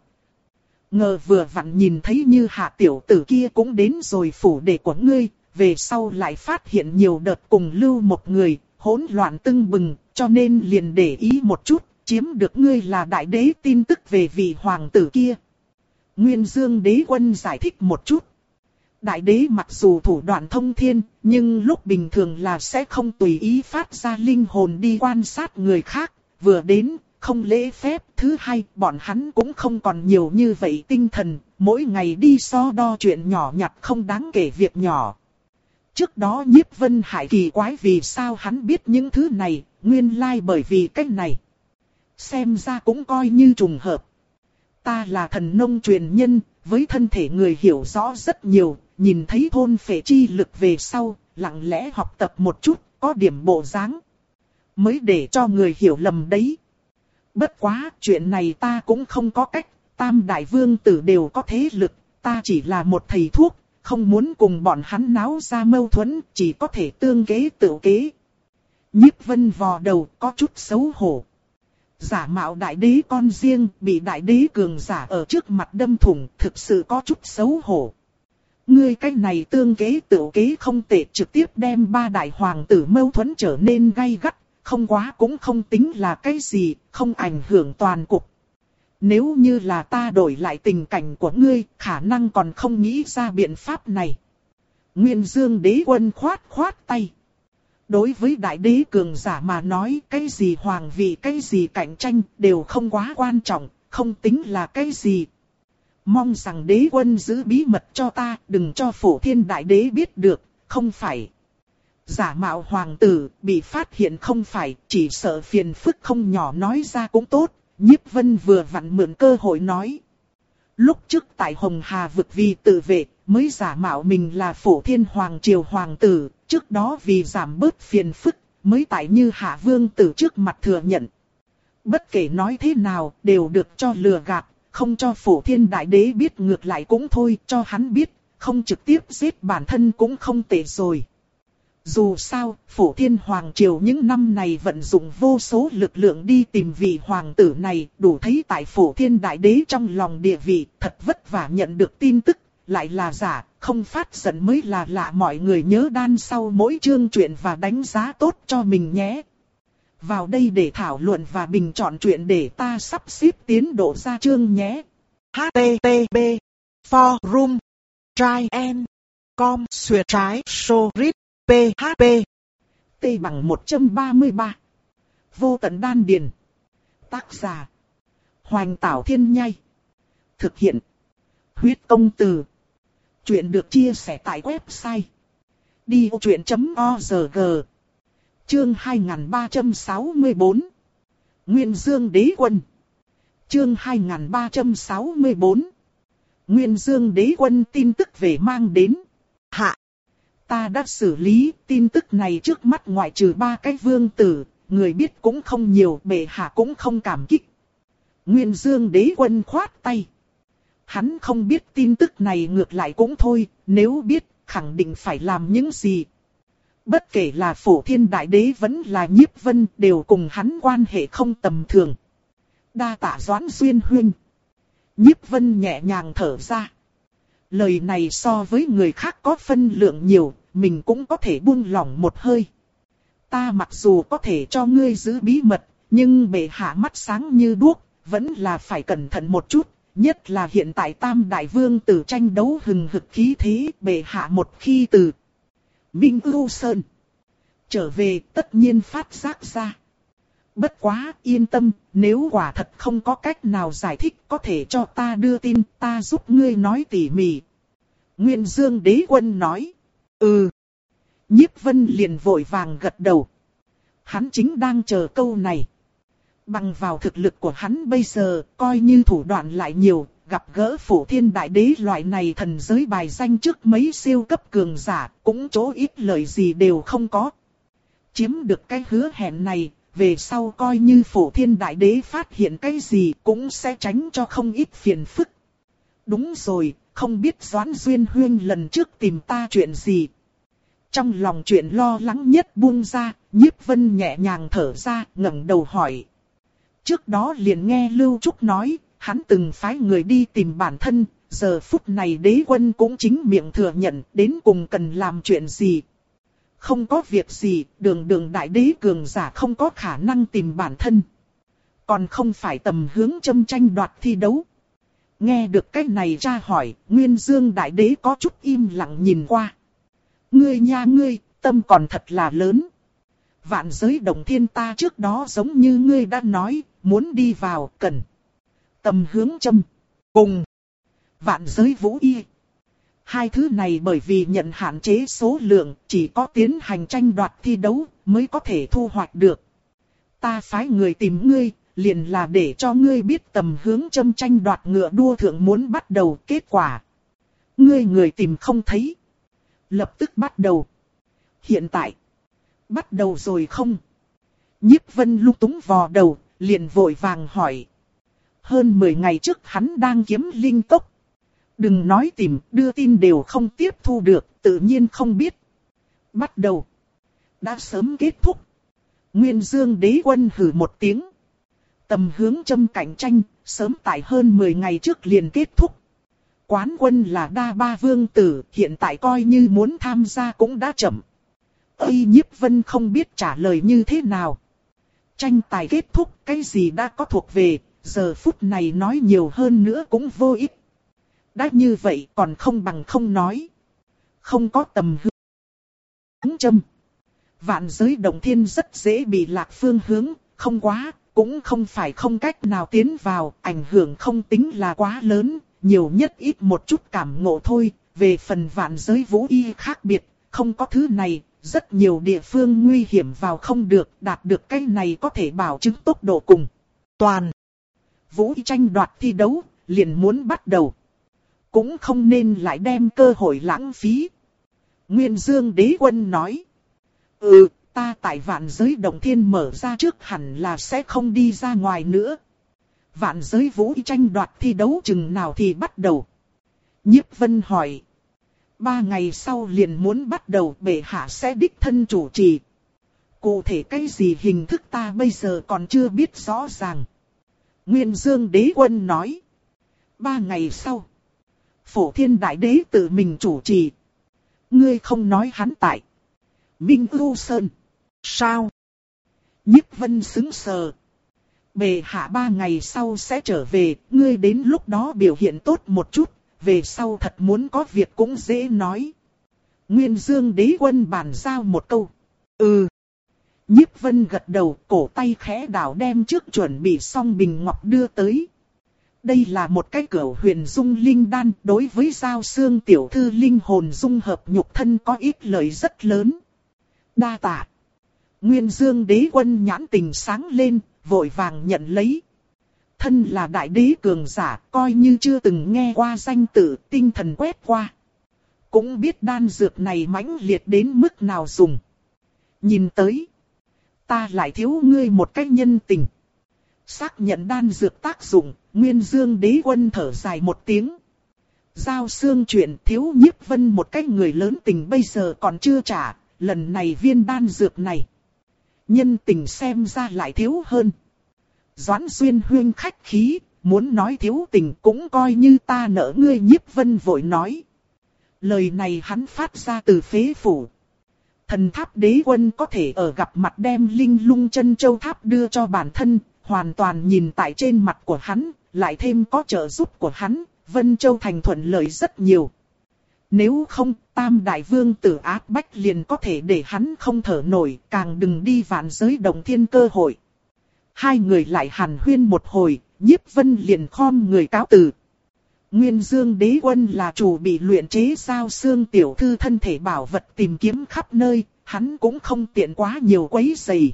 Ngờ vừa vặn nhìn thấy như hạ tiểu tử kia cũng đến rồi phủ đệ của ngươi, về sau lại phát hiện nhiều đợt cùng lưu một người, hỗn loạn tưng bừng, cho nên liền để ý một chút, chiếm được ngươi là đại đế tin tức về vị hoàng tử kia. Nguyên Dương đế quân giải thích một chút. Đại đế mặc dù thủ đoạn thông thiên, nhưng lúc bình thường là sẽ không tùy ý phát ra linh hồn đi quan sát người khác, vừa đến, không lễ phép. Thứ hai, bọn hắn cũng không còn nhiều như vậy tinh thần, mỗi ngày đi so đo chuyện nhỏ nhặt không đáng kể việc nhỏ. Trước đó Nhiếp Vân Hải kỳ quái vì sao hắn biết những thứ này, nguyên lai bởi vì cách này. Xem ra cũng coi như trùng hợp. Ta là thần nông truyền nhân, với thân thể người hiểu rõ rất nhiều, nhìn thấy thôn phệ chi lực về sau, lặng lẽ học tập một chút, có điểm bộ dáng. Mới để cho người hiểu lầm đấy. Bất quá, chuyện này ta cũng không có cách, tam đại vương tử đều có thế lực, ta chỉ là một thầy thuốc, không muốn cùng bọn hắn náo ra mâu thuẫn, chỉ có thể tương kế tự kế. Nhiếp Vân vò đầu có chút xấu hổ. Giả mạo đại đế con riêng bị đại đế cường giả ở trước mặt đâm thủng, thực sự có chút xấu hổ. Ngươi cái này tương kế tự kế không tệ, trực tiếp đem ba đại hoàng tử mâu thuẫn trở nên gay gắt, không quá cũng không tính là cái gì, không ảnh hưởng toàn cục. Nếu như là ta đổi lại tình cảnh của ngươi, khả năng còn không nghĩ ra biện pháp này. Nguyên Dương đế quân khoát khoát tay. Đối với đại đế cường giả mà nói, cái gì hoàng vị, cái gì cạnh tranh đều không quá quan trọng, không tính là cái gì. Mong rằng đế quân giữ bí mật cho ta, đừng cho Phổ Thiên đại đế biết được, không phải. Giả mạo hoàng tử, bị phát hiện không phải, chỉ sợ phiền phức không nhỏ nói ra cũng tốt. Nhiếp Vân vừa vặn mượn cơ hội nói. Lúc trước tại Hồng Hà vực vì tự vệ, mới giả mạo mình là Phổ Thiên Hoàng Triều Hoàng tử, trước đó vì giảm bớt phiền phức, mới tại Như Hạ Vương tử trước mặt thừa nhận. Bất kể nói thế nào, đều được cho lừa gạt, không cho Phổ Thiên Đại Đế biết ngược lại cũng thôi, cho hắn biết, không trực tiếp giết bản thân cũng không tệ rồi. Dù sao, Phổ Thiên Hoàng Triều những năm này vận dụng vô số lực lượng đi tìm vị hoàng tử này, đủ thấy tại Phổ Thiên Đại Đế trong lòng địa vị, thật vất vả nhận được tin tức, lại là giả, không phát giận mới là lạ. Mọi người nhớ đan sau mỗi chương truyện và đánh giá tốt cho mình nhé. Vào đây để thảo luận và bình chọn truyện để ta sắp xếp tiến độ ra chương nhé. H T T P Forum Try and Com Xuyệt trái Sorit P H P T bằng một trăm ba mươi ba. Vô tận đan điền. Tác giả Hoành Tảo Thiên Nhai. Thực hiện Huyết Công Từ. Chuyện được chia sẻ tại website đi ô truyện chấm org. Chương hai nghìn ba trăm sáu mươi tư. Nguyên Dương Đế Quân. Chương hai nghìn ba trăm sáu mươi tư. Nguyên Dương Đế Quân tin tức về mang đến. Hạ. Ta đã xử lý tin tức này, trước mắt ngoại trừ ba cái vương tử, người biết cũng không nhiều, bệ hạ cũng không cảm kích. Nguyên Dương Đế Quân khoát tay. Hắn không biết tin tức này ngược lại cũng thôi, nếu biết, khẳng định phải làm những gì. Bất kể là Phổ Thiên Đại Đế vẫn là Nhiếp Vân, đều cùng hắn quan hệ không tầm thường. Đa tạ Doãn Duyên huynh. Nhiếp Vân nhẹ nhàng thở ra. Lời này so với người khác có phân lượng nhiều, mình cũng có thể buông lỏng một hơi. Ta mặc dù có thể cho ngươi giữ bí mật, nhưng bệ hạ mắt sáng như đuốc, vẫn là phải cẩn thận một chút. Nhất là hiện tại Tam Đại Vương tử tranh đấu hừng hực khí thế, bệ hạ một khi từ Minh Ưu Sơn trở về tất nhiên phát giác ra. Bất quá yên tâm, nếu quả thật không có cách nào giải thích, có thể cho ta đưa tin, ta giúp ngươi nói tỉ mỉ. Nguyên Dương Đế Quân nói. Ừ. Nhiếp Vân liền vội vàng gật đầu. Hắn chính đang chờ câu này. Bằng vào thực lực của hắn bây giờ, coi như thủ đoạn lại nhiều, gặp gỡ Phổ Thiên Đại Đế loại này thần giới bài danh trước mấy siêu cấp cường giả, cũng chỗ ít lời gì đều không có. Chiếm được cái hứa hẹn này, về sau coi như Phổ Thiên Đại Đế phát hiện cái gì cũng sẽ tránh cho không ít phiền phức. Đúng rồi, không biết Doãn Duyên huynh lần trước tìm ta chuyện gì. Trong lòng chuyện lo lắng nhất buông ra, Nhiếp Vân nhẹ nhàng thở ra, ngẩng đầu hỏi. Trước đó liền nghe Lưu Trúc nói, hắn từng phái người đi tìm bản thân, giờ phút này Đế Quân cũng chính miệng thừa nhận, đến cùng cần làm chuyện gì. Không có việc gì, đường đường đại đế cường giả không có khả năng tìm bản thân. Còn không phải tầm hướng châm tranh đoạt thi đấu. Nghe được cái này tra hỏi, Nguyên Dương đại đế có chút im lặng nhìn qua. Ngươi nha ngươi, tâm còn thật là lớn. Vạn giới đồng thiên ta trước đó giống như ngươi đã nói, muốn đi vào, cần tầm hướng châm, cùng vạn giới vũ y. Hai thứ này bởi vì nhận hạn chế số lượng, chỉ có tiến hành tranh đoạt thi đấu mới có thể thu hoạch được. Ta phái người tìm ngươi, liền là để cho ngươi biết tầm hướng châm tranh đoạt ngựa đua thượng muốn bắt đầu, kết quả ngươi người tìm không thấy. Lập tức bắt đầu. Hiện tại bắt đầu rồi không? Nhiếp Vân lung túng vò đầu, liền vội vàng hỏi. Hơn mười ngày trước hắn đang kiếm linh cốc. Đừng nói tìm, đưa tin đều không tiếp thu được, tự nhiên không biết. Bắt đầu. Đã sớm kết thúc. Nguyên Dương Đế Quân hừ một tiếng. Tầm hướng châm cạnh tranh, sớm tại hơn mười ngày trước liền kết thúc. Quán quân là Đa Ba Vương Tử, hiện tại coi như muốn tham gia cũng đã chậm. Ây Nhiếp Vân không biết trả lời như thế nào. Tranh tài kết thúc, cái gì đã có thuộc về, giờ phút này nói nhiều hơn nữa cũng vô ích. Đã như vậy còn không bằng không nói. Không có tầm hướng châm. Vạn giới động thiên rất dễ bị lạc phương hướng, không quá, cũng không phải không cách nào tiến vào, ảnh hưởng không tính là quá lớn, nhiều nhất ít một chút cảm ngộ thôi. Về phần vạn giới vũ y khác biệt, không có thứ này, rất nhiều địa phương nguy hiểm vào không được, đạt được cái này có thể bảo chứng tốc độ cùng. Toàn vũ y tranh đoạt thi đấu, liền muốn bắt đầu. Cũng không nên lại đem cơ hội lãng phí. Nguyên Dương Đế Quân nói. Ừ, ta tại vạn giới động thiên mở ra trước hẳn là sẽ không đi ra ngoài nữa. Vạn giới vũ y tranh đoạt thi đấu chừng nào thì bắt đầu. Nhiếp Vân hỏi. Ba ngày sau liền muốn bắt đầu, bệ hạ sẽ đích thân chủ trì. Cụ thể cái gì hình thức ta bây giờ còn chưa biết rõ ràng. Nguyên Dương Đế Quân nói. Ba ngày sau. Phổ Thiên Đại Đế tự mình chủ trì. Ngươi không nói hắn tại Minh Ưu Sơn. Sao? Nhiếp Vân sững sờ. Bệ hạ ba ngày sau sẽ trở về, ngươi đến lúc đó biểu hiện tốt một chút, về sau thật muốn có việc cũng dễ nói. Nguyên Dương Đế Quân bàn giao một câu. Ừ. Nhiếp Vân gật đầu, cổ tay khẽ đảo đem trước chuẩn bị xong bình ngọc đưa tới. Đây là một cái cửu huyền dung linh đan, đối với Giao Xương tiểu thư linh hồn dung hợp nhục thân có ích lợi rất lớn. Đa tạ. Nguyên Dương Đế Quân nhãn tình sáng lên, vội vàng nhận lấy. Thân là đại đế cường giả, coi như chưa từng nghe qua danh tự, tinh thần quét qua. Cũng biết đan dược này mãnh liệt đến mức nào dùng. Nhìn tới, ta lại thiếu ngươi một cách nhân tình. Xác nhận đan dược tác dụng, Nguyên Dương Đế Quân thở dài một tiếng. Giao Xương chuyện thiếu Nhiếp Vân một cách người lớn tình bây giờ còn chưa trả, lần này viên đan dược này. Nhân tình xem ra lại thiếu hơn. Doãn Duyên huyên khách khí, muốn nói thiếu tình cũng coi như ta nợ ngươi. Nhiếp Vân vội nói. Lời này hắn phát ra từ phế phủ. Thần Tháp Đế Quân có thể ở gặp mặt đem Linh Lung Chân Châu Tháp đưa cho bản thân, hoàn toàn nhìn tại trên mặt của hắn, lại thêm có trợ giúp của hắn, Vân Châu thành thuận lợi rất nhiều. Nếu không, Tam Đại Vương tử áp bách liền có thể để hắn không thở nổi, càng đừng đi vạn giới động thiên cơ hội. Hai người lại hàn huyên một hồi, Nhiếp Vân liền khom người cáo từ. Nguyên Dương Đế Quân là chủ bị luyện chế Giao Xương tiểu thư thân thể bảo vật tìm kiếm khắp nơi, hắn cũng không tiện quá nhiều quấy rầy.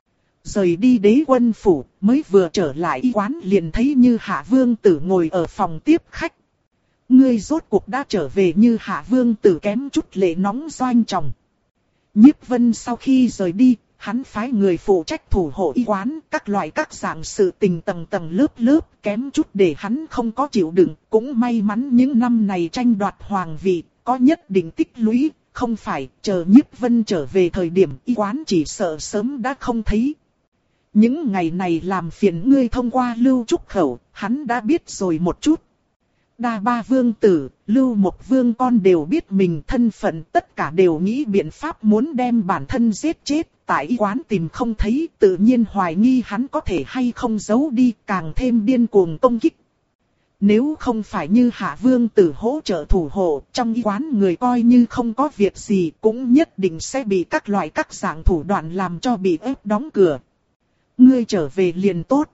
Rời đi Đế Quân phủ, mới vừa trở lại y quán liền thấy Như Hạ Vương tử ngồi ở phòng tiếp khách. Ngươi rốt cuộc đã trở về. Như Hạ Vương tử kém chút lệ nóng doanh tròng. Nhiếp Vân sau khi rời đi, hắn phái người phụ trách thủ hộ y quán, các loại các dạng sự tình tầng tầng lớp lớp, kém chút để hắn không có chịu đựng. Cũng may mắn những năm này tranh đoạt hoàng vị, có nhất định tích lũy, không phải chờ Nhiếp Vân trở về thời điểm y quán chỉ sợ sớm đã không thấy. Những ngày này làm phiền ngươi thông qua Lưu Trúc Khẩu, hắn đã biết rồi một chút. Đa Ba Vương tử, Lưu Một Vương con đều biết mình thân phận, tất cả đều nghĩ biện pháp muốn đem bản thân giết chết. Tại y quán tìm không thấy, tự nhiên hoài nghi hắn có thể hay không giấu đi, càng thêm điên cuồng công kích. Nếu không phải Như Hạ Vương tử hỗ trợ thủ hộ, trong y quán người coi như không có việc gì cũng nhất định sẽ bị các loại các dạng thủ đoạn làm cho bị ép đóng cửa. Ngươi trở về liền tốt.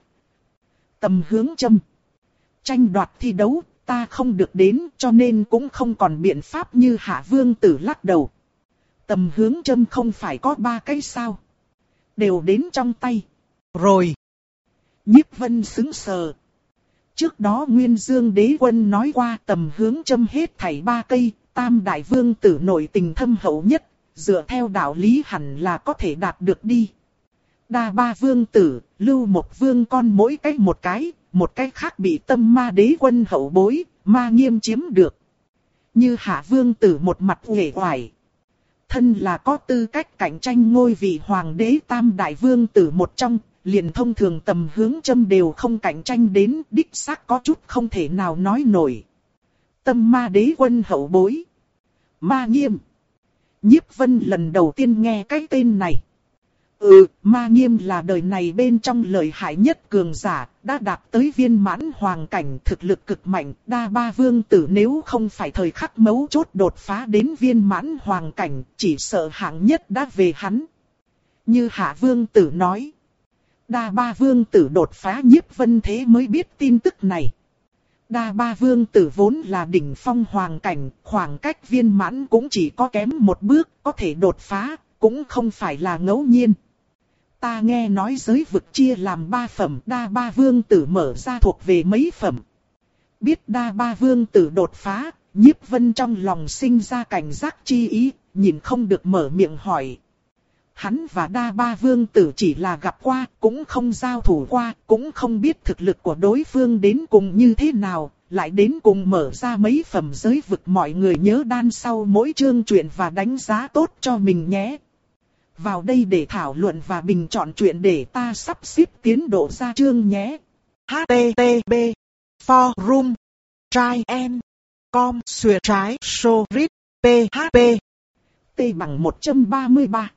Tầm hướng châm. Tranh đoạt thi đấu, ta không được đến cho nên cũng không còn biện pháp. Như Hạ Vương tử lắc đầu. Tầm hướng châm không phải có ba cái sao. Đều đến trong tay. Rồi. Nhiếp Vân sững sờ. Trước đó Nguyên Dương Đế Quân nói qua tầm hướng châm hết thảy ba cây. Tam Đại Vương tử nội tình thâm hậu nhất. Dựa theo đạo lý hẳn là có thể đạt được đi. Đa Ba Vương tử, Lưu Một Vương con mỗi cách một cái, một cách khác bị Tâm Ma Đế Quân hậu bối, Ma Nghiêm chiếm được. Như Hạ Vương tử một mặt uể oải. Thân là có tư cách cạnh tranh ngôi vị hoàng đế tam đại vương tử một trong, liền thông thường tầm hướng châm đều không cạnh tranh đến, đích xác có chút không thể nào nói nổi. Tâm ma đế quân hậu bối. Ma Nghiêm. Nhiếp Vân lần đầu tiên nghe cái tên này. Ừ, Ma Nghiêm là đời này bên trong lợi hại nhất cường giả, đã đạt tới viên mãn hoàng cảnh, thực lực cực mạnh. Đa ba vương tử nếu không phải thời khắc mấu chốt đột phá đến viên mãn hoàng cảnh, chỉ sợ hạng nhất đã về hắn. Như Hạ vương tử nói, Đa ba vương tử đột phá, Nhiếp Vân thế mới biết tin tức này. Đa ba vương tử vốn là đỉnh phong hoàng cảnh, khoảng cách viên mãn cũng chỉ có kém một bước, có thể đột phá, cũng không phải là ngẫu nhiên. Ta nghe nói giới vực chia làm ba phẩm, đa ba vương tử mở ra thuộc về mấy phẩm. Biết đa ba vương tử đột phá, Nhiếp Vân trong lòng sinh ra cảnh giác chi ý, nhìn không được mở miệng hỏi. Hắn và đa ba vương tử chỉ là gặp qua, cũng không giao thủ qua, cũng không biết thực lực của đối phương đến cùng như thế nào, lại đến cùng mở ra mấy phẩm giới vực. Mọi người nhớ đan sau mỗi chương truyện và đánh giá tốt cho mình nhé. Vào đây để thảo luận và bình chọn truyện để ta sắp xếp tiến độ ra chương nhé. H T T P Forum Trai En Com Xuyệt Trái Sorit P H P T bằng một trăm ba mươi ba.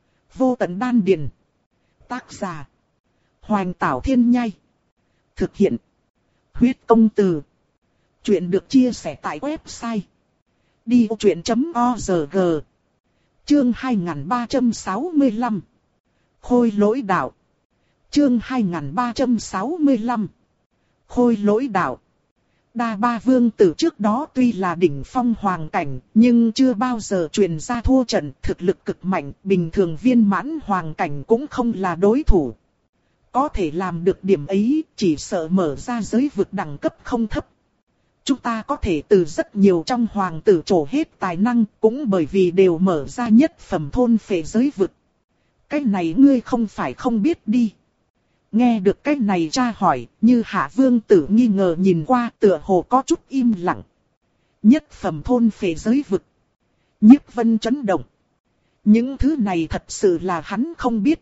Vô tận đan điền. Tác giả Hoành Tảo Thiên Nhai. Thực hiện Huyết Công Từ. Chuyện được chia sẻ tại website đi ô truyện chấm org. Chương hai nghìn ba trăm sáu mươi lăm. Khôi lỗi đạo. Chương hai nghìn ba trăm sáu mươi lăm. Khôi lỗi đạo. Đa ba vương tử trước đó tuy là đỉnh phong hoàng cảnh, nhưng chưa bao giờ truyền ra thua trận, thực lực cực mạnh, bình thường viên mãn hoàng cảnh cũng không là đối thủ. Có thể làm được điểm ấy, chỉ sợ mở ra giới vực đẳng cấp không thấp. Chúng ta có thể từ rất nhiều trong hoàng tử trổ hết tài năng, cũng bởi vì đều mở ra nhất phẩm thôn phệ giới vực. Cái này ngươi không phải không biết đi. Nghe được cái này tra hỏi, Như Hạ vương tử nghi ngờ nhìn qua, tựa hồ có chút im lặng. Nhất phẩm thôn phệ giới vực. Nhiếp Vân chấn động. Những thứ này thật sự là hắn không biết.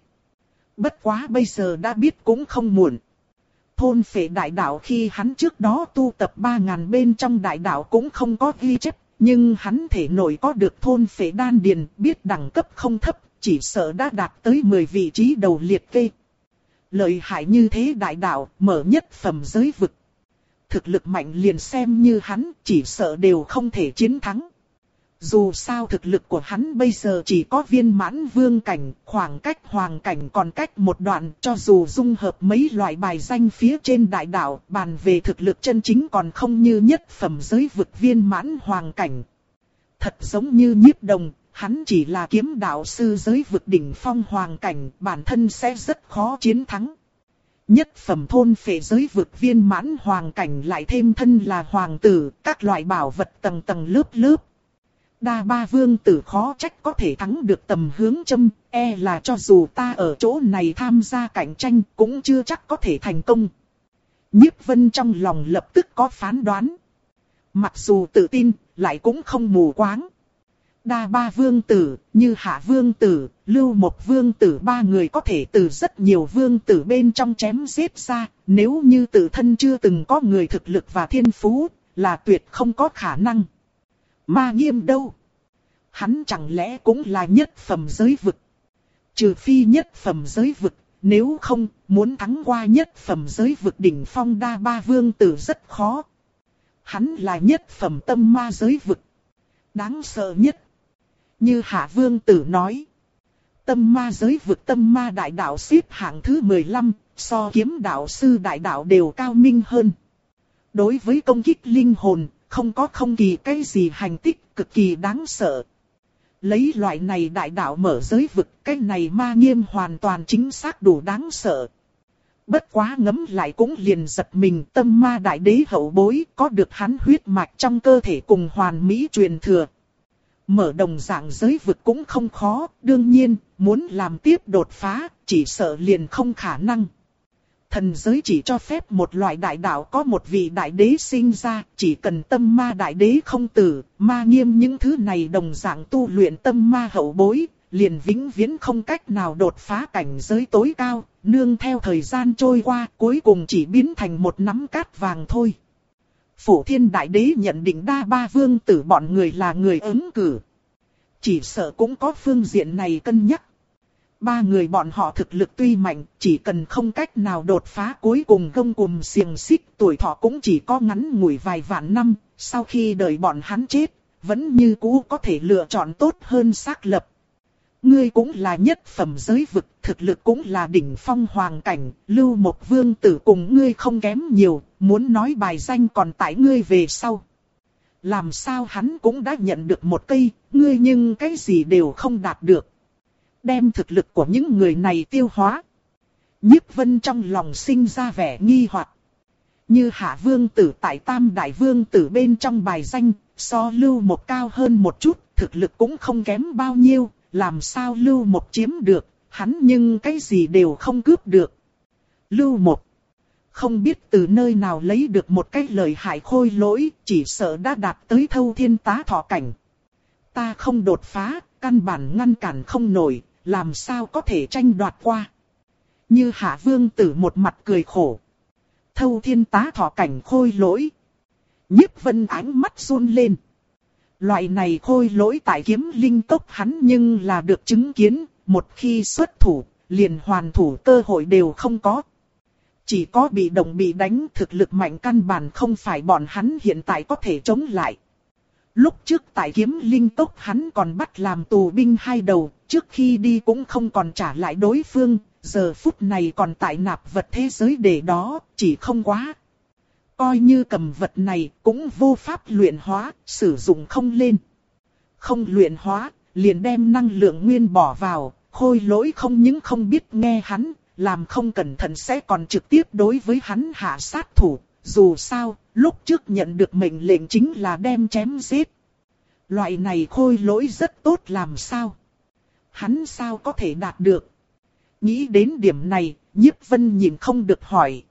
Bất quá bây giờ đã biết cũng không muộn. Thôn phệ đại đạo khi hắn trước đó tu tập ba ngàn bên trong đại đạo cũng không có ghi chép, nhưng hắn thể nội có được thôn phệ đan điền, biết đẳng cấp không thấp, chỉ sợ đã đạt tới mười vị trí đầu liệt kê. Lợi hại như thế đại đạo, mở nhất phẩm giới vực. Thực lực mạnh liền xem như hắn, chỉ sợ đều không thể chiến thắng. Dù sao thực lực của hắn bây giờ chỉ có viên mãn vương cảnh, khoảng cách hoàng cảnh còn cách một đoạn, cho dù dung hợp mấy loại bài danh phía trên đại đạo, bàn về thực lực chân chính còn không như nhất phẩm giới vực viên mãn hoàng cảnh. Thật giống như Nhiếp Đồng, hắn chỉ là kiếm đạo sư giới vực đỉnh phong hoàng cảnh, bản thân sẽ rất khó chiến thắng. Nhất phẩm thôn phệ giới vực viên mãn hoàng cảnh lại thêm thân là hoàng tử, các loại bảo vật tầng tầng lớp lớp. Đa ba vương tử khó trách có thể thắng được tầm hướng châm, e là cho dù ta ở chỗ này tham gia cạnh tranh cũng chưa chắc có thể thành công. Nhiếp Vân trong lòng lập tức có phán đoán. Mặc dù tự tin, lại cũng không mù quáng. Đa ba vương tử, Như Hạ vương tử, Lưu Một vương tử ba người có thể từ rất nhiều vương tử bên trong chém giết ra, nếu như tự thân chưa từng có người thực lực và thiên phú, là tuyệt không có khả năng. Ma Nghiêm đâu? Hắn chẳng lẽ cũng là nhất phẩm giới vực? Trừ phi nhất phẩm giới vực, nếu không, muốn thắng qua nhất phẩm giới vực đỉnh phong đa ba vương tử rất khó. Hắn là nhất phẩm tâm ma giới vực. Đáng sợ nhất. Như Hạ vương tử nói. Tâm ma giới vực tâm ma đại đạo xếp hạng thứ mười lăm, so kiếm đạo sư đại đạo đều cao minh hơn. Đối với công kích linh hồn, không có không kỳ cái gì hành tích, cực kỳ đáng sợ. Lấy loại này đại đạo mở giới vực, cái này Ma Nghiêm hoàn toàn chính xác đủ đáng sợ. Bất quá ngấm lại cũng liền giật mình, tâm ma đại đế hậu bối có được hắn huyết mạch trong cơ thể cùng hoàn mỹ truyền thừa. Mở đồng dạng giới vực cũng không khó, đương nhiên, muốn làm tiếp đột phá, chỉ sợ liền không khả năng. Thần giới chỉ cho phép một loại đại đạo có một vị đại đế sinh ra, chỉ cần tâm ma đại đế không tử, ma nghiêm những thứ này đồng dạng tu luyện tâm ma hậu bối, liền vĩnh viễn không cách nào đột phá cảnh giới tối cao, nương theo thời gian trôi qua cuối cùng chỉ biến thành một nắm cát vàng thôi. Phổ Thiên Đại Đế nhận định Đa Ba Vương tử bọn người là người ứng cử. Chỉ sợ cũng có phương diện này cân nhắc. Ba người bọn họ thực lực tuy mạnh, chỉ cần không cách nào đột phá cuối cùng gông cùm xiềng xích, tuổi thọ cũng chỉ có ngắn ngủi vài vạn năm, sau khi đời bọn hắn chết, vẫn như cũ có thể lựa chọn tốt hơn xác lập. Ngươi cũng là nhất phẩm giới vực, thực lực cũng là đỉnh phong hoàng cảnh, Lưu Một Vương tử cùng ngươi không kém nhiều, muốn nói bài danh còn tại ngươi về sau. Làm sao hắn cũng đã nhận được một cây, ngươi nhưng cái gì đều không đạt được. Đem thực lực của những người này tiêu hóa. Nhiếp Vân trong lòng sinh ra vẻ nghi hoặc. Như Hạ Vương tử tại Tam Đại Vương tử bên trong bài danh, so Lưu Một cao hơn một chút, thực lực cũng không kém bao nhiêu, làm sao Lưu Một chiếm được, hắn nhưng cái gì đều không cướp được. Lưu Một không biết từ nơi nào lấy được một cái lợi hại khôi lỗi, chỉ sợ đã đạt tới thâu thiên tá thọ cảnh. Ta không đột phá, căn bản ngăn cản không nổi, làm sao có thể tranh đoạt qua. Như Hạ Vương tử một mặt cười khổ. Thâu thiên tá thọ cảnh khôi lỗi. Nhiếp Vân ánh mắt run lên. Loại này khôi lỗi tại Kiếm Linh Cốc hắn nhưng là được chứng kiến, một khi xuất thủ, liền hoàn thủ cơ hội đều không có. Chỉ có bị động bị đánh, thực lực mạnh căn bản không phải bọn hắn hiện tại có thể chống lại. Lúc trước tại Kiếm Linh Cốc hắn còn bắt làm tù binh hai đầu, trước khi đi cũng không còn trả lại đối phương, giờ phút này còn tại nạp vật thế giới để đó, chỉ không quá. Coi như cầm vật này cũng vô pháp luyện hóa, sử dụng không lên. Không luyện hóa, liền đem năng lượng nguyên bỏ vào, khôi lỗi không những không biết nghe hắn, làm không cẩn thận sẽ còn trực tiếp đối với hắn hạ sát thủ. Dù sao, lúc trước nhận được mệnh lệnh chính là đem chém giết. Loại này khôi lỗi rất tốt làm sao? Hắn sao có thể đạt được? Nghĩ đến điểm này, Nhiếp Vân nhìn không được hỏi.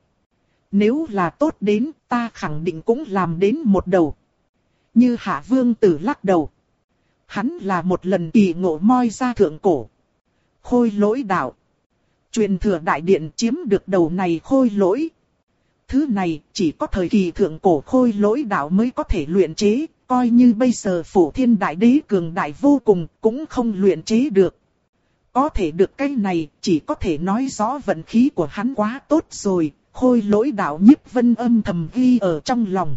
Nếu là tốt đến, ta khẳng định cũng làm đến một đầu. Như Hạ Vương tử lắc đầu. Hắn là một lần kỳ ngộ moi ra thượng cổ khôi lỗi đạo. Truyền thừa đại điện chiếm được đầu này khôi lỗi. Thứ này chỉ có thời kỳ thượng cổ khôi lỗi đạo mới có thể luyện chế, coi như bây giờ Phổ Thiên Đại Đế cường đại vô cùng cũng không luyện chế được. Có thể được cái này chỉ có thể nói rõ vận khí của hắn quá tốt rồi, khôi lỗi đạo Nhiếp Vân âm thầm ghi ở trong lòng.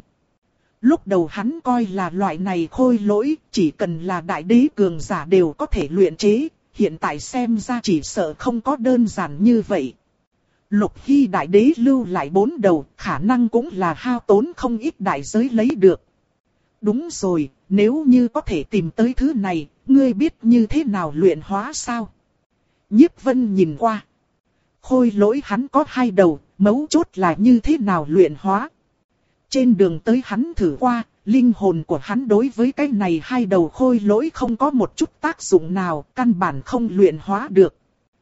Lúc đầu hắn coi là loại này khôi lỗi chỉ cần là đại đế cường giả đều có thể luyện chế, hiện tại xem ra chỉ sợ không có đơn giản như vậy. Lục Hy đại đế lưu lại bốn đầu, khả năng cũng là hao tốn không ít đại giới lấy được. Đúng rồi, nếu như có thể tìm tới thứ này, ngươi biết như thế nào luyện hóa sao? Nhiếp Vân nhìn qua. Khôi lỗi hắn có hai đầu, mấu chốt là như thế nào luyện hóa. Trên đường tới hắn thử qua, linh hồn của hắn đối với cái này hai đầu khôi lỗi không có một chút tác dụng nào, căn bản không luyện hóa được.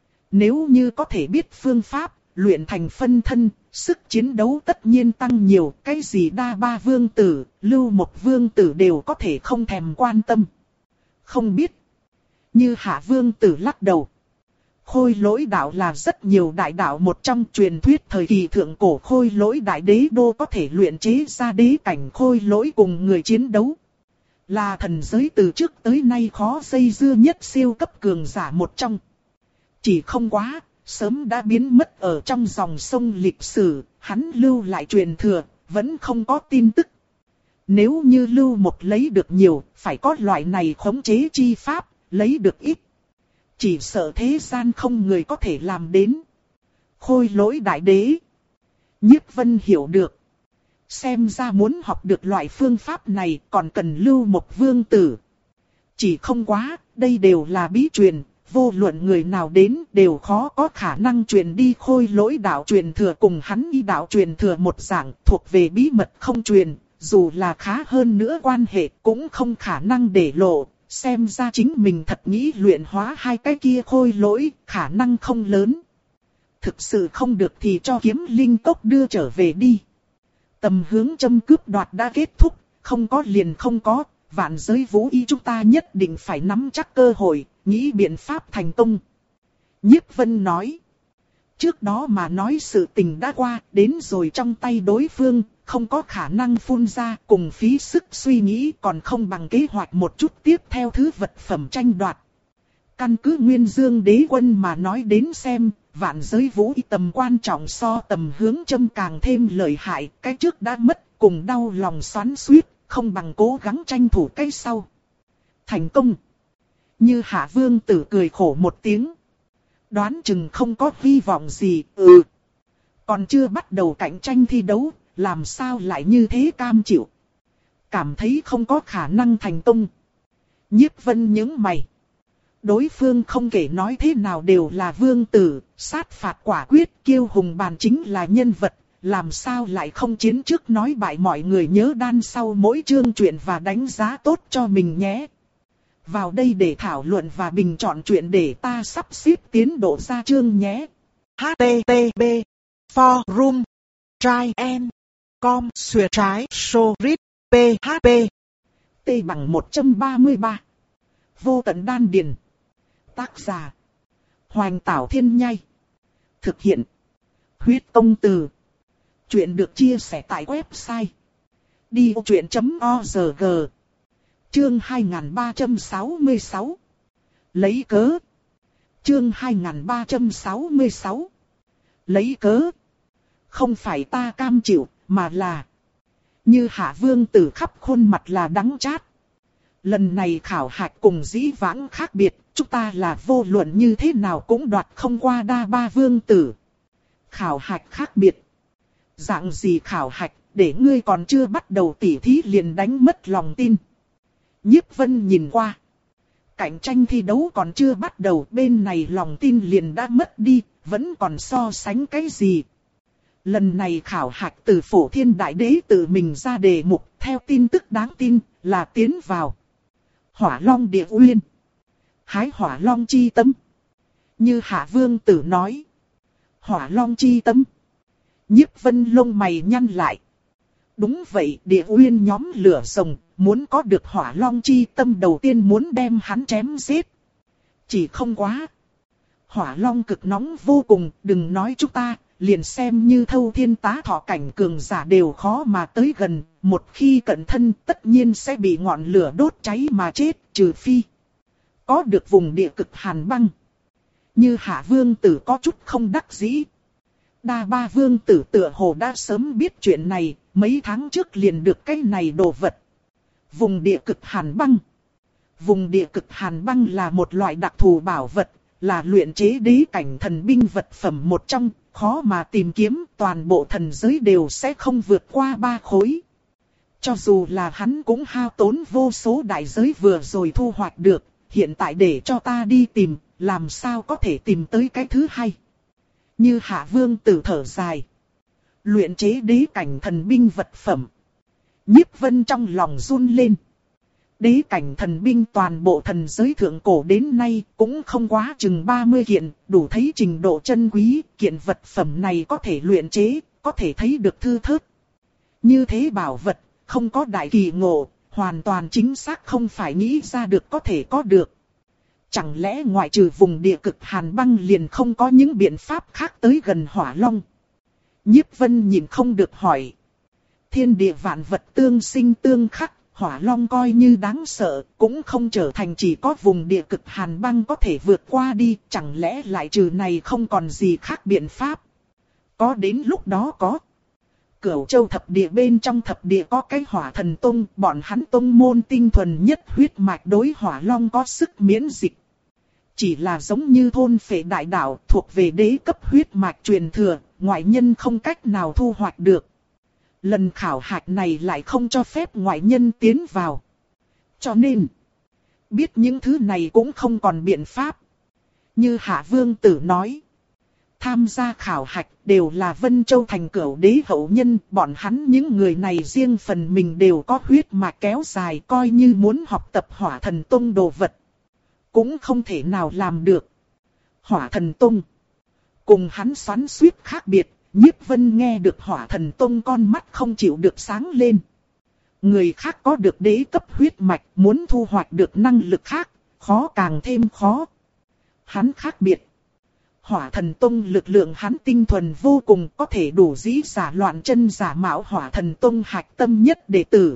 Nếu như có thể biết phương pháp, luyện thành phân thân, sức chiến đấu tất nhiên tăng nhiều, cái gì Đa Ba Vương tử, Lưu Một Vương tử đều có thể không thèm quan tâm. Không biết. Như Hạ Vương tử lắc đầu. Khôi lỗi đạo là rất nhiều đại đạo một trong truyền thuyết thời kỳ thượng cổ khôi lỗi đại đế đô có thể luyện chế ra đế cảnh khôi lỗi cùng người chiến đấu. Là thần giới từ trước tới nay khó dây dưa nhất siêu cấp cường giả một trong. Chỉ không quá, sớm đã biến mất ở trong dòng sông lịch sử, hắn lưu lại truyền thừa, vẫn không có tin tức. Nếu như Lưu Một lấy được nhiều, phải có loại này khống chế chi pháp, lấy được ít. Chỉ sợ thế gian không người có thể làm đến. Khôi lỗi đại đế. Nhiếp Vân hiểu được. Xem ra muốn học được loại phương pháp này còn cần Lưu Một Vương tử. Chỉ không quá, đây đều là bí truyền, vô luận người nào đến đều khó có khả năng truyền đi khôi lỗi đạo truyền thừa cùng hắn y đạo truyền thừa một dạng thuộc về bí mật không truyền, dù là khá hơn nữa quan hệ cũng không khả năng để lộ. Xem ra chính mình thật nghĩ luyện hóa hai cái kia khôi lỗi, khả năng không lớn. thực sự không được thì cho kiếm linh cốc đưa trở về đi. Tầm hướng châm cướp đoạt đã kết thúc, không có liền không có, vạn giới vũ y chúng ta nhất định phải nắm chắc cơ hội, nghĩ biện pháp thành công. Nhiếp Vân nói. Trước đó mà nói sự tình đã qua, đến rồi trong tay đối phương, không có khả năng phun ra, cùng phí sức suy nghĩ còn không bằng kế hoạch một chút tiếp theo thứ vật phẩm tranh đoạt. Căn cứ Nguyên Dương Đế Quân mà nói đến xem, vạn giới vũ y tầm quan trọng so tầm hướng châm càng thêm lợi hại, cái trước đã mất, cùng đau lòng xoắn xuýt, không bằng cố gắng tranh thủ cái sau. Thành công. Như Hạ Vương Tử cười khổ một tiếng. Đoán chừng không có hy vọng gì, ừ. Còn chưa bắt đầu cạnh tranh thi đấu, làm sao lại như thế cam chịu. Cảm thấy không có khả năng thành công. Nhiếp Vân nhướng mày. Đối phương không kể nói thế nào đều là vương tử, sát phạt quả quyết, kiêu hùng bàn chính là nhân vật, làm sao lại không chiến trước nói bại mọi người nhớ đan sau mỗi chương truyện và đánh giá tốt cho mình nhé. Vào đây để thảo luận và bình chọn truyện để ta sắp xếp tiến độ ra chương nhé. H T T P Forum Try and Com Xuyệt trái Sorit P H P T bằng một trăm ba mươi ba. Vô tận đan điền. Tác giả Hoành Tảo Thiên Nhai. Thực hiện Huyết Công Từ. Chuyện được chia sẻ tại website đi ô truyện chấm org. Chương hai nghìn ba trăm sáu mươi sáu. Lấy cớ. Chương hai nghìn ba trăm sáu mươi sáu. Lấy cớ. Không phải ta cam chịu, mà là Như Hạ Vương Tử khắp khuôn mặt là đắng chát. Lần này khảo hạch cùng dĩ vãng khác biệt, chúng ta là vô luận như thế nào cũng đoạt không qua đa ba vương tử. Khảo hạch khác biệt. Dạng gì khảo hạch, để ngươi còn chưa bắt đầu tỉ thí liền đánh mất lòng tin. Nhiếp Vân nhìn qua. Cạnh tranh thi đấu còn chưa bắt đầu, bên này lòng tin liền đã mất đi, vẫn còn so sánh cái gì. Lần này khảo hạch từ Phổ Thiên Đại Đế tự mình ra đề mục, theo tin tức đáng tin, là tiến vào Hỏa Long Địa Uyên. Hái Hỏa Long chi tâm. Như Hạ Vương Tử nói. Hỏa Long chi tâm. Nhiếp Vân lông mày nhăn lại. Đúng vậy, Địa Uyên nhóm lửa rồng, muốn có được Hỏa Long chi tâm đầu tiên muốn đem hắn chém giết. Chỉ không quá. Hỏa Long cực nóng vô cùng, đừng nói chúng ta, liền xem như Thâu Thiên Tá Thọ cảnh cường giả đều khó mà tới gần, một khi cận thân tất nhiên sẽ bị ngọn lửa đốt cháy mà chết, trừ phi có được vùng địa cực hàn băng. Như Hạ Vương Tử có chút không đắc dĩ. Đa Ba Vương Tử tựa hồ đã sớm biết chuyện này, mấy tháng trước liền được cái này đồ vật. Vùng địa cực hàn băng. Vùng địa cực hàn băng là một loại đặc thù bảo vật, là luyện chế đế cảnh thần binh vật phẩm một trong, khó mà tìm kiếm, toàn bộ thần giới đều sẽ không vượt qua ba khối. Cho dù là hắn cũng hao tốn vô số đại giới vừa rồi thu hoạch được, hiện tại để cho ta đi tìm, làm sao có thể tìm tới cái thứ hai. Như Hạ Vương Tử thở dài. Luyện chế đế cảnh thần binh vật phẩm. Nhiếp Vân trong lòng run lên. Đế cảnh thần binh toàn bộ thần giới thượng cổ đến nay cũng không quá chừng ba mươi kiện, đủ thấy trình độ chân quý, kiện vật phẩm này có thể luyện chế, có thể thấy được thư thớt. Như thế bảo vật, không có đại kỳ ngộ, hoàn toàn chính xác không phải nghĩ ra được có thể có được. Chẳng lẽ ngoại trừ vùng địa cực hàn băng liền không có những biện pháp khác tới gần Hỏa Long? Nhiếp Vân nhìn không được hỏi. Thiên địa vạn vật tương sinh tương khắc, Hỏa Long coi như đáng sợ, cũng không trở thành chỉ có vùng địa cực hàn băng có thể vượt qua đi, chẳng lẽ lại trừ này không còn gì khác biện pháp? Có đến lúc đó có. Cửu Châu thập địa bên trong thập địa có cái Hỏa Thần Tông, bọn hắn tông môn tinh thuần nhất huyết mạch đối Hỏa Long có sức miễn dịch. Chỉ là giống như thôn phệ đại đạo thuộc về đế cấp huyết mạch truyền thừa, ngoại nhân không cách nào thu hoạch được. Lần khảo hạch này lại không cho phép ngoại nhân tiến vào. Cho nên, biết những thứ này cũng không còn biện pháp. Như Hạ Vương Tử nói, tham gia khảo hạch đều là Vân Châu thành cửu đế hậu nhân, bọn hắn những người này riêng phần mình đều có huyết mạch kéo dài, coi như muốn học tập Hỏa Thần Tông đồ vật cũng không thể nào làm được. Hỏa Thần Tông Cùng hắn xoắn xuýt khác biệt, Nhiếp Vân nghe được Hỏa Thần Tông con mắt không chịu được sáng lên. Người khác có được đế cấp huyết mạch, muốn thu hoạch được năng lực khác, khó càng thêm khó. Hắn khác biệt. Hỏa Thần Tông lực lượng hắn tinh thuần vô cùng, có thể đủ dĩ giả loạn chân giả mạo Hỏa Thần Tông hạch tâm nhất đệ tử.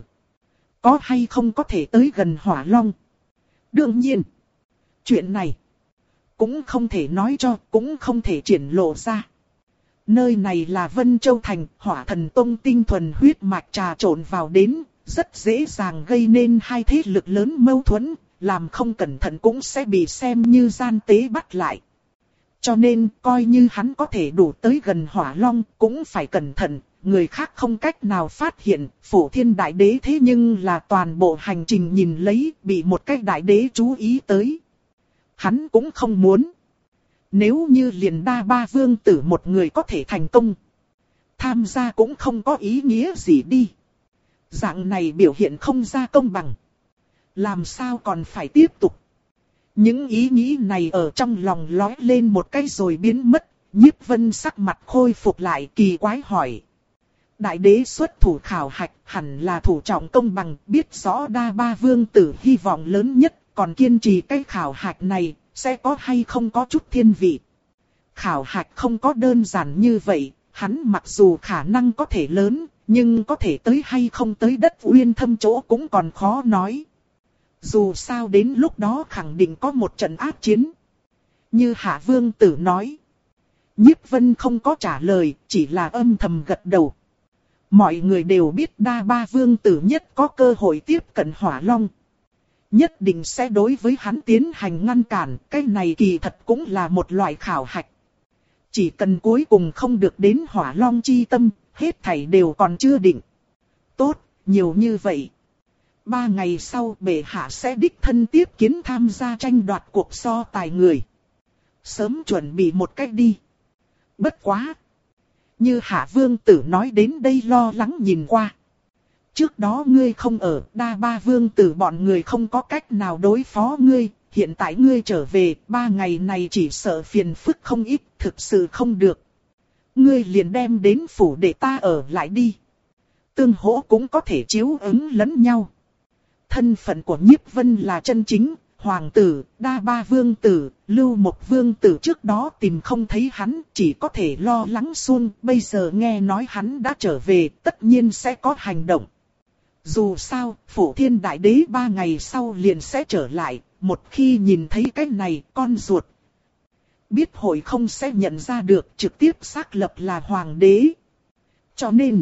Có hay không có thể tới gần Hỏa Long? Đương nhiên, chuyện này cũng không thể nói cho, cũng không thể triển lộ ra. Nơi này là Vân Châu Thành, Hỏa Thần Tông tinh thuần huyết mạch trà trộn vào đến, rất dễ dàng gây nên hai thế lực lớn mâu thuẫn, làm không cẩn thận cũng sẽ bị xem như gian tế bắt lại. Cho nên, coi như hắn có thể đủ tới gần Hỏa Long, cũng phải cẩn thận, người khác không cách nào phát hiện, Phổ Thiên Đại Đế thế nhưng là toàn bộ hành trình nhìn lấy, bị một cái đại đế chú ý tới. Hắn cũng không muốn. Nếu như liền đa ba vương tử một người có thể thành công, tham gia cũng không có ý nghĩa gì đi. Dạng này biểu hiện không ra công bằng. Làm sao còn phải tiếp tục? Những ý nghĩ này ở trong lòng lóe lên một cái rồi biến mất. Nhiếp Vân sắc mặt khôi phục lại, kỳ quái hỏi. Đại đế xuất thủ khảo hạch hẳn là thủ trọng công bằng, biết rõ đa ba vương tử hy vọng lớn nhất, còn kiên trì cái khảo hạch này, sẽ có hay không có chút thiên vị. Khảo hạch không có đơn giản như vậy, hắn mặc dù khả năng có thể lớn, nhưng có thể tới hay không tới đất uyên thâm chỗ cũng còn khó nói. Dù sao đến lúc đó khẳng định có một trận ác chiến. Như Hạ Vương Tử nói. Nhiếp Vân không có trả lời, chỉ là âm thầm gật đầu. Mọi người đều biết đa ba vương tử nhất có cơ hội tiếp cận Hỏa Long. Nhất định sẽ đối với hắn tiến hành ngăn cản, cái này kỳ thật cũng là một loại khảo hạch. Chỉ cần cuối cùng không được đến Hỏa Long chi tâm, hết thảy đều còn chưa định. Tốt, nhiều như vậy. Ba ngày sau bệ hạ sẽ đích thân tiếp kiến tham gia tranh đoạt cuộc so tài người. Sớm chuẩn bị một cách đi. Bất quá. Như Hạ Vương Tử nói đến đây lo lắng nhìn qua. Trước đó ngươi không ở, đa ba vương tử bọn người không có cách nào đối phó ngươi. Hiện tại ngươi trở về, ba ngày này chỉ sợ phiền phức không ít, thực sự không được. Ngươi liền đem đến phủ để ta ở lại đi. Tương hỗ cũng có thể chiếu ứng lẫn nhau. Thân phận của Nhiếp Vân là chân chính, hoàng tử, đa ba vương tử, lưu một vương tử trước đó tìm không thấy hắn, chỉ có thể lo lắng xuông. Bây giờ nghe nói hắn đã trở về, tất nhiên sẽ có hành động. Dù sao, Phổ Thiên Đại Đế ba ngày sau liền sẽ trở lại, một khi nhìn thấy cái này, con ruột biết hội không sẽ nhận ra được, trực tiếp xác lập là hoàng đế. Cho nên,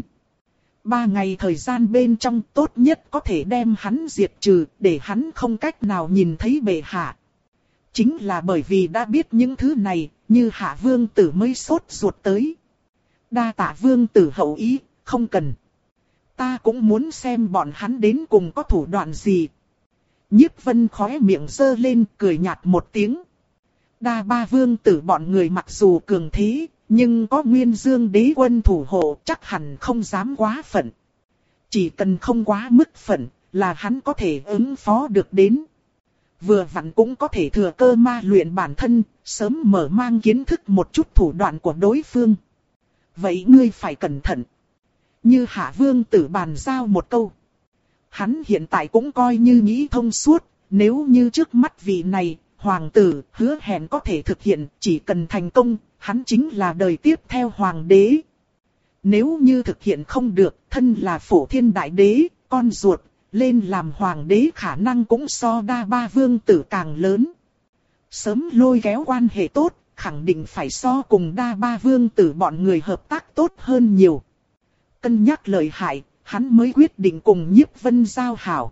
ba ngày thời gian bên trong tốt nhất có thể đem hắn diệt trừ, để hắn không cách nào nhìn thấy bệ hạ. Chính là bởi vì đã biết những thứ này, như Hạ Vương Tử mới sốt ruột tới. Đa tạ Vương Tử hậu ý, không cần. Ta cũng muốn xem bọn hắn đến cùng có thủ đoạn gì. Nhiếp Vân khóe miệng giơ lên, cười nhạt một tiếng. Đa ba vương tử bọn người mặc dù cường thế, nhưng có Nguyên Dương đế quân thủ hộ, chắc hẳn không dám quá phận. Chỉ cần không quá mức phận, là hắn có thể ứng phó được đến. Vừa vặn cũng có thể thừa cơ ma luyện bản thân, sớm mở mang kiến thức một chút thủ đoạn của đối phương. Vậy ngươi phải cẩn thận. Như Hạ Vương tử bàn giao một câu. Hắn hiện tại cũng coi như nghĩ thông suốt, nếu như trước mắt vị này, hoàng tử, hứa hẹn có thể thực hiện, chỉ cần thành công, hắn chính là đời tiếp theo hoàng đế. Nếu như thực hiện không được, thân là Phổ Thiên Đại Đế, con ruột, lên làm hoàng đế khả năng cũng so đa ba vương tử càng lớn. Sớm lôi kéo quan hệ tốt, khẳng định phải so cùng đa ba vương tử bọn người hợp tác tốt hơn nhiều. Cân nhắc lợi hại, hắn mới quyết định cùng Nhiếp Vân giao hảo.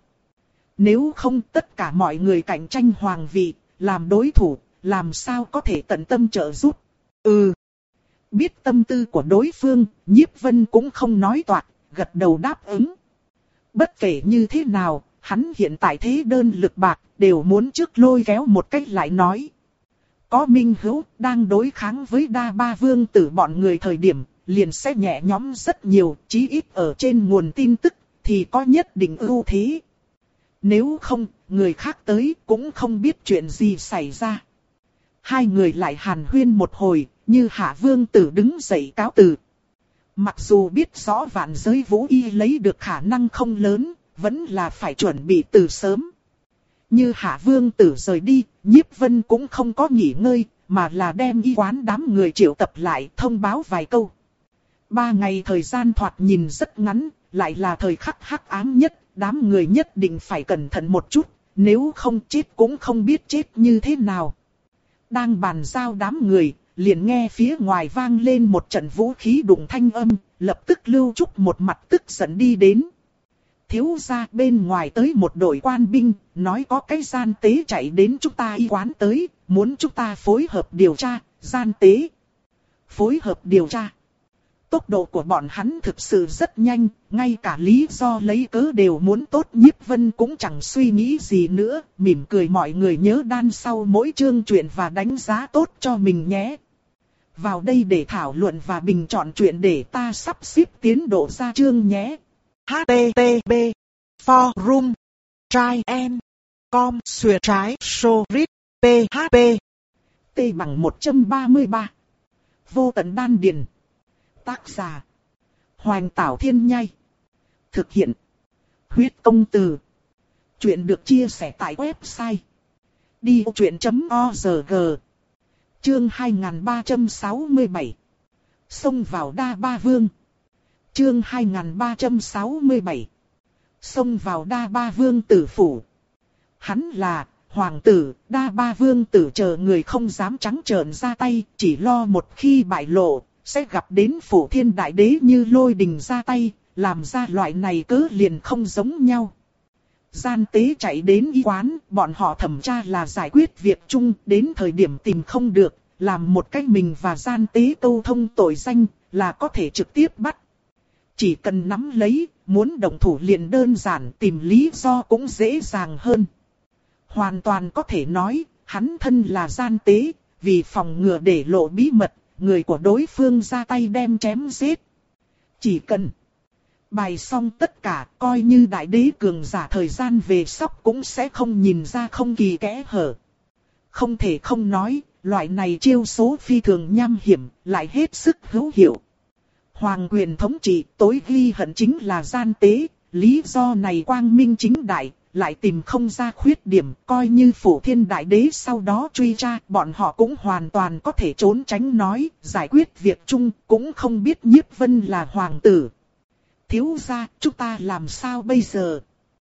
Nếu không tất cả mọi người cạnh tranh hoàng vị, làm đối thủ, làm sao có thể tận tâm trợ giúp. Ừ. Biết tâm tư của đối phương, Nhiếp Vân cũng không nói toạc, gật đầu đáp ứng. Bất kể như thế nào, hắn hiện tại thế đơn lực bạc, đều muốn trước lôi kéo một cách lại nói. Có minh hữu, đang đối kháng với đa ba vương tử bọn người thời điểm, liền sẽ nhẹ nhõm rất nhiều, chí ít ở trên nguồn tin tức, thì có nhất định ưu thế. Nếu không, người khác tới cũng không biết chuyện gì xảy ra. Hai người lại hàn huyên một hồi, Như Hạ Vương Tử đứng dậy cáo từ. Mặc dù biết rõ Vạn Giới Vũ Y lấy được khả năng không lớn, vẫn là phải chuẩn bị từ sớm. Như Hạ Vương Tử rời đi, Nhiếp Vân cũng không có nghỉ ngơi, mà là đem y quán đám người triệu tập lại thông báo vài câu. Ba ngày thời gian thoạt nhìn rất ngắn, lại là thời khắc hắc ám nhất, đám người nhất định phải cẩn thận một chút, nếu không chết cũng không biết chết như thế nào. Đang bàn giao đám người, liền nghe phía ngoài vang lên một trận vũ khí đụng thanh âm, lập tức Lưu Trúc một mặt tức giận đi đến. Thiếu gia, bên ngoài tới một đội quan binh, nói có cái gian tế chạy đến chúng ta y quán tới, muốn chúng ta phối hợp điều tra. Gian tế phối hợp điều tra. Tốc độ của bọn hắn thực sự rất nhanh, ngay cả lý do lấy cớ đều muốn tốt. Nhiếp Vân cũng chẳng suy nghĩ gì nữa, mỉm cười mọi người nhớ đan sau mỗi chương truyện và đánh giá tốt cho mình nhé. Vào đây để thảo luận và bình chọn truyện để ta sắp xếp tiến độ ra chương nhé. H T T P Forum Try and Com Xuyệt trái Sorit P H P T bằng một trăm ba mươi ba. Vô tận đan điền. Tác giả Hoành Tảo Thiên Nhai. Thực hiện Huyết Công Từ. Chuyện được chia sẻ tại website đi ô chuyện chấm org. Chương hai nghìn ba trăm sáu mươi bảy. Xông vào Đa Ba Vương. Chương hai nghìn ba trăm sáu mươi bảy. Xông vào Đa Ba Vương tử phủ. Hắn là hoàng tử, Đa Ba Vương tử chờ người không dám trắng trợn ra tay, chỉ lo một khi bại lộ, sẽ gặp đến Phủ Thiên Đại Đế như lôi đình ra tay, làm ra loại này cớ liền không giống nhau. Gian tế chạy đến y quán, bọn họ thẩm tra là giải quyết việc chung, đến thời điểm tìm không được, làm một cách mình và gian tế câu thông tội danh, là có thể trực tiếp bắt. Chỉ cần nắm lấy, muốn động thủ liền đơn giản, tìm lý do cũng dễ dàng hơn. Hoàn toàn có thể nói, hắn thân là gian tế, vì phòng ngừa để lộ bí mật, người của đối phương ra tay đem chém giết. Chỉ cần bày xong tất cả, coi như đại đế cường giả thời gian về sóc cũng sẽ không nhìn ra không kỳ kẽ hở. Không thể không nói, loại này chiêu số phi thường nham hiểm, lại hết sức hữu hiệu. Hoàng quyền thống trị tối ghi hận chính là gian tế, lý do này quang minh chính đại, lại tìm không ra khuyết điểm, coi như Phủ Thiên Đại Đế sau đó truy tra, bọn họ cũng hoàn toàn có thể trốn tránh nói, giải quyết việc chung, cũng không biết Nhiếp Vân là hoàng tử. Thiếu gia, chúng ta làm sao bây giờ?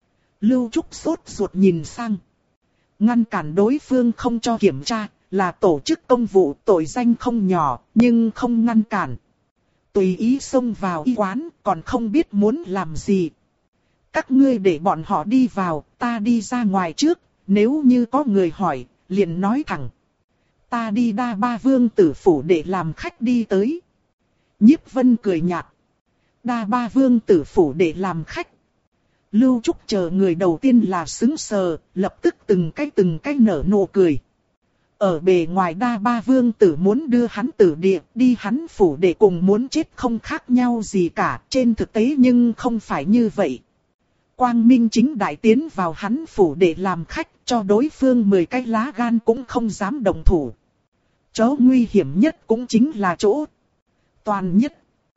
Lưu Trúc sốt ruột nhìn sang. Ngăn cản đối phương không cho kiểm tra, là tổ chức công vụ, tội danh không nhỏ, nhưng không ngăn cản. Tùy ý xông vào y quán, còn không biết muốn làm gì. Các ngươi để bọn họ đi vào, ta đi ra ngoài trước, nếu như có người hỏi, liền nói thẳng. Ta đi Đa Ba Vương tử phủ để làm khách đi tới. Nhiếp Vân cười nhạt. Đa Ba Vương tử phủ để làm khách. Lưu Trúc chờ người đầu tiên là sững sờ, lập tức từng cái từng cái nở nụ cười. Ở bề ngoài Đa Ba Vương tử muốn đưa hắn tử địa, đi hắn phủ để cùng muốn chết không khác nhau gì cả, trên thực tế nhưng không phải như vậy. Quang Minh chính đại tiến vào hắn phủ để làm khách, cho đối phương mười cái lá gan cũng không dám động thủ. Chỗ nguy hiểm nhất cũng chính là chỗ toàn nhất.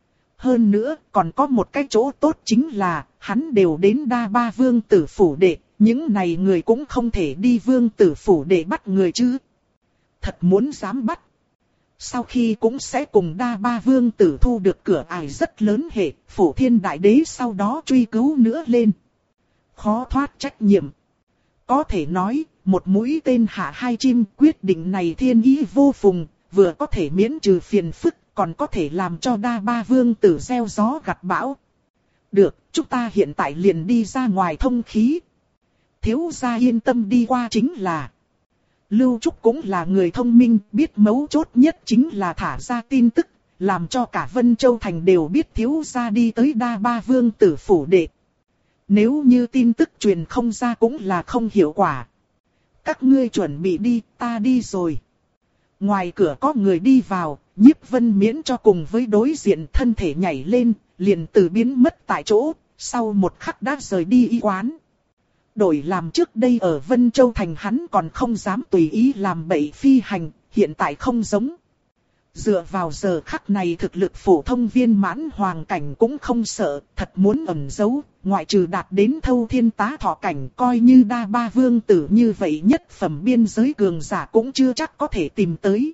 Hơn nữa, còn có một cái chỗ tốt chính là, hắn đều đến Đa Ba Vương tử phủ đệ, những này người cũng không thể đi Vương tử phủ để bắt người chứ. Thật muốn dám bắt. Sau khi cũng sẽ cùng Đa Ba Vương tử thu được cửa ải rất lớn hệ, Phủ Thiên Đại Đế sau đó truy cứu nữa lên. Khó thoát trách nhiệm. Có thể nói, một mũi tên hạ hai chim, quyết định này thiên ý vô phùng, vừa có thể miễn trừ phiền phức, còn có thể làm cho Đa Ba Vương tử gieo gió gặt bão. Được, chúng ta hiện tại liền đi ra ngoài thông khí. Thiếu gia yên tâm đi qua chính là. Lưu Trúc cũng là người thông minh, biết mấu chốt nhất chính là thả ra tin tức, làm cho cả Vân Châu Thành đều biết thiếu gia đi tới Đa Ba Vương tử phủ đệ. Nếu như tin tức truyền không ra cũng là không hiệu quả. Các ngươi chuẩn bị đi, ta đi rồi. Ngoài cửa có người đi vào, Nhiếp Vân miễn cho cùng với đối diện thân thể nhảy lên, liền từ biến mất tại chỗ, sau một khắc đã rời đi y quán. Đổi làm trước đây ở Vân Châu Thành hắn còn không dám tùy ý làm bậy phi hành, hiện tại không giống. Dựa vào giờ khắc này thực lực phổ thông viên mãn hoàng cảnh cũng không sợ, thật muốn ẩn giấu, ngoại trừ đạt đến thâu thiên tá thọ cảnh coi như đa ba vương tử như vậy nhất phẩm biên giới cường giả cũng chưa chắc có thể tìm tới.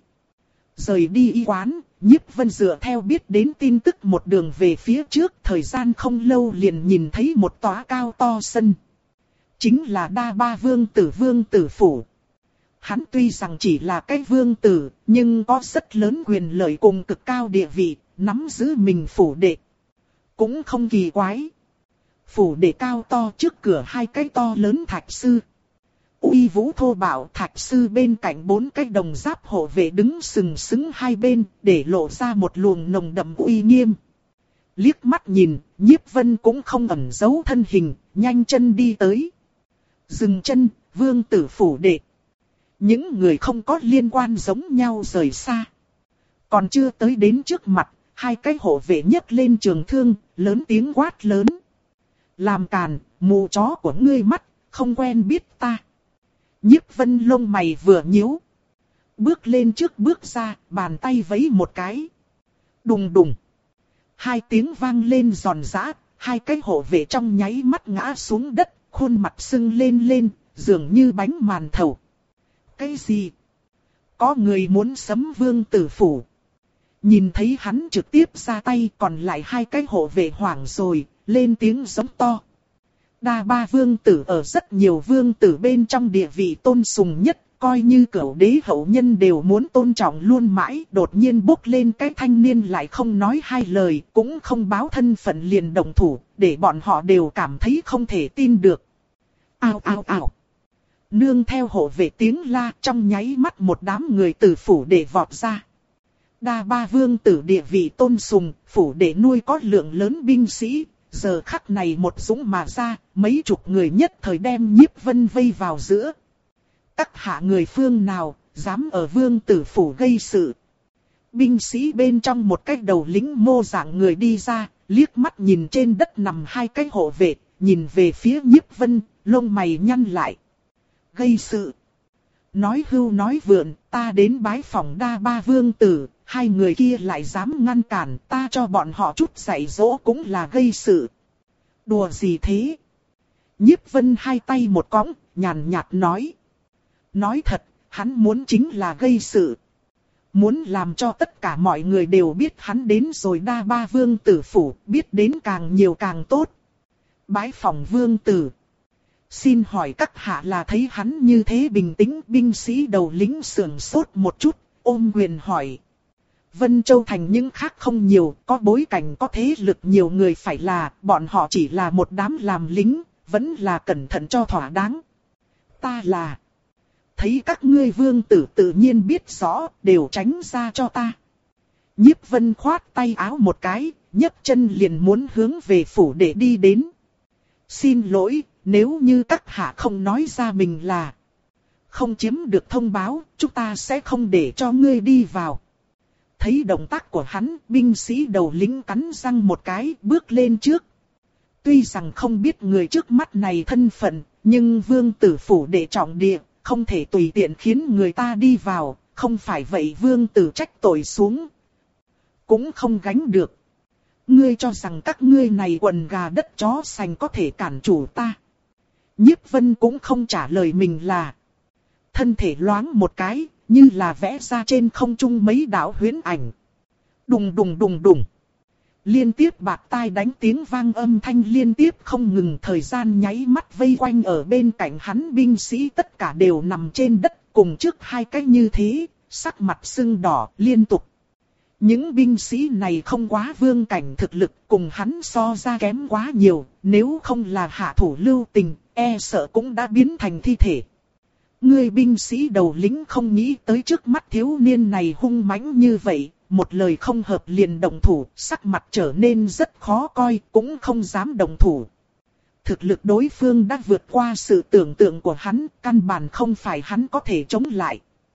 Rời đi y quán, Nhiếp Vân dựa theo biết đến tin tức một đường về phía trước, thời gian không lâu liền nhìn thấy một tòa cao to sân. Chính là đa ba vương tử vương tử phủ. Hắn tuy rằng chỉ là cái vương tử, nhưng có rất lớn quyền lợi cùng cực cao địa vị, nắm giữ mình phủ đệ. Cũng không kỳ quái. Phủ đệ cao to trước cửa hai cái to lớn thạch sư. Uy vũ thô bạo thạch sư bên cạnh bốn cái đồng giáp hộ vệ đứng sừng sững hai bên, để lộ ra một luồng nồng đậm uy nghiêm. Liếc mắt nhìn, Nhiếp Vân cũng không ẩn giấu thân hình, nhanh chân đi tới. Dừng chân, vương tử phủ đệ. Những người không có liên quan giống nhau rời xa. Còn chưa tới đến trước mặt, hai cái hộ vệ nhấc lên trường thương, lớn tiếng quát lớn. Làm càn, mù chó của ngươi mắt, không quen biết ta. Nhiếp Vân lông mày vừa nhíu. Bước lên trước bước ra, bàn tay vẫy một cái. Đùng đùng. Hai tiếng vang lên giòn giã, hai cái hộ vệ trong nháy mắt ngã xuống đất, khuôn mặt sưng lên lên, dường như bánh màn thầu. Cái gì? Có người muốn sấm vương tử phủ. Nhìn thấy hắn trực tiếp ra tay, còn lại hai cái hộ vệ hoảng rồi, lên tiếng giống to. Đa ba vương tử ở rất nhiều vương tử bên trong địa vị tôn sùng nhất, coi như cửu đế hậu nhân đều muốn tôn trọng luôn mãi. Đột nhiên bốc lên cái thanh niên lại không nói hai lời, cũng không báo thân phận liền động thủ, để bọn họ đều cảm thấy không thể tin được. Ao ao ao. Nương theo hộ vệ tiếng la, trong nháy mắt một đám người từ phủ để vọt ra. Đa ba vương tử địa vị tôn sùng, phủ để nuôi có lượng lớn binh sĩ. Giờ khắc này một dũng mà ra, mấy chục người nhất thời đem Nhiếp Vân vây vào giữa. Các hạ người phương nào, dám ở vương tử phủ gây sự. Binh sĩ bên trong một cái đầu lính mô dạng người đi ra, liếc mắt nhìn trên đất nằm hai cái hộ vệ, nhìn về phía Nhiếp Vân, lông mày nhăn lại. Gây sự. Nói hưu nói vượn, ta đến bái phòng đa ba vương tử, hai người kia lại dám ngăn cản, ta cho bọn họ chút dạy dỗ cũng là gây sự. Đùa gì thế? Nhiếp Vân hai tay một cõng, nhàn nhạt nói. Nói thật, hắn muốn chính là gây sự. Muốn làm cho tất cả mọi người đều biết hắn đến rồi đa ba vương tử phủ, biết đến càng nhiều càng tốt. Bái phòng vương tử. Xin hỏi các hạ là thấy hắn như thế bình tĩnh, binh sĩ đầu lính sườn sốt một chút, ôm quyền hỏi. Vân Châu Thành những khác không nhiều, có bối cảnh có thế lực nhiều người phải là, bọn họ chỉ là một đám làm lính, vẫn là cẩn thận cho thỏa đáng. Ta là, thấy các ngươi vương tử tự nhiên biết rõ, đều tránh ra cho ta. Nhiếp Vân khoát tay áo một cái, nhấc chân liền muốn hướng về phủ để đi đến. Xin lỗi, nếu như các hạ không nói ra mình là không chiếm được thông báo, chúng ta sẽ không để cho ngươi đi vào. Thấy động tác của hắn, binh sĩ đầu lính cắn răng một cái, bước lên trước. Tuy rằng không biết người trước mắt này thân phận, nhưng vương tử phủ để trọng địa, không thể tùy tiện khiến người ta đi vào, không phải vậy vương tử trách tội xuống. Cũng không gánh được. Ngươi cho rằng các ngươi này quần gà đất chó sành có thể cản chủ ta. Nhiếp Vân cũng không trả lời mình là. Thân thể loáng một cái, như là vẽ ra trên không trung mấy đạo huyễn ảnh. Đùng đùng đùng đùng. Liên tiếp bạc tai đánh tiếng vang âm thanh liên tiếp không ngừng, thời gian nháy mắt vây quanh ở bên cạnh hắn binh sĩ tất cả đều nằm trên đất cùng trước hai cái như thế, sắc mặt sưng đỏ liên tục. Những binh sĩ này không quá vương cảnh thực lực cùng hắn so ra kém quá nhiều, nếu không là hạ thủ lưu tình, e sợ cũng đã biến thành thi thể. Người binh sĩ đầu lính không nghĩ tới trước mắt thiếu niên này hung mãnh như vậy, một lời không hợp liền động thủ, sắc mặt trở nên rất khó coi, cũng không dám động thủ. Thực lực đối phương đã vượt qua sự tưởng tượng của hắn, căn bản không phải hắn có thể chống lại.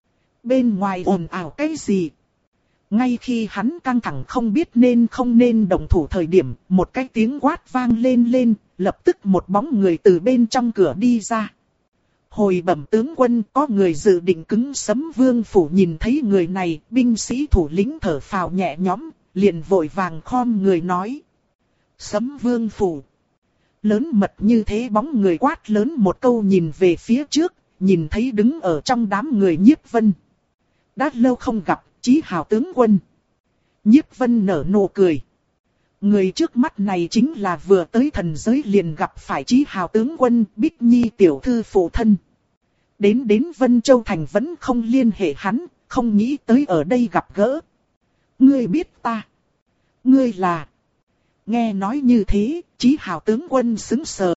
Bên ngoài ồn ào cái gì? Ngay khi hắn căng thẳng không biết nên không nên động thủ thời điểm, một cái tiếng quát vang lên lên, lập tức một bóng người từ bên trong cửa đi ra. Hồi bẩm tướng quân, có người dự định cứng Sấm Vương phủ, nhìn thấy người này, binh sĩ thủ lĩnh thở phào nhẹ nhõm, liền vội vàng khom người nói. Sấm Vương phủ. Lớn mật như thế, bóng người quát lớn một câu, nhìn về phía trước, nhìn thấy đứng ở trong đám người Nhiếp Vân. Đã lâu không gặp, Chí Hào tướng quân. Nhiếp Vân nở nụ cười. Người trước mắt này chính là vừa tới thần giới liền gặp phải Chí Hào tướng quân, Bích Nhi tiểu thư phụ thân. Đến đến Vân Châu Thành vẫn không liên hệ hắn, không nghĩ tới ở đây gặp gỡ. Ngươi biết ta? Ngươi là... Nghe nói như thế, Chí Hào tướng quân sững sờ,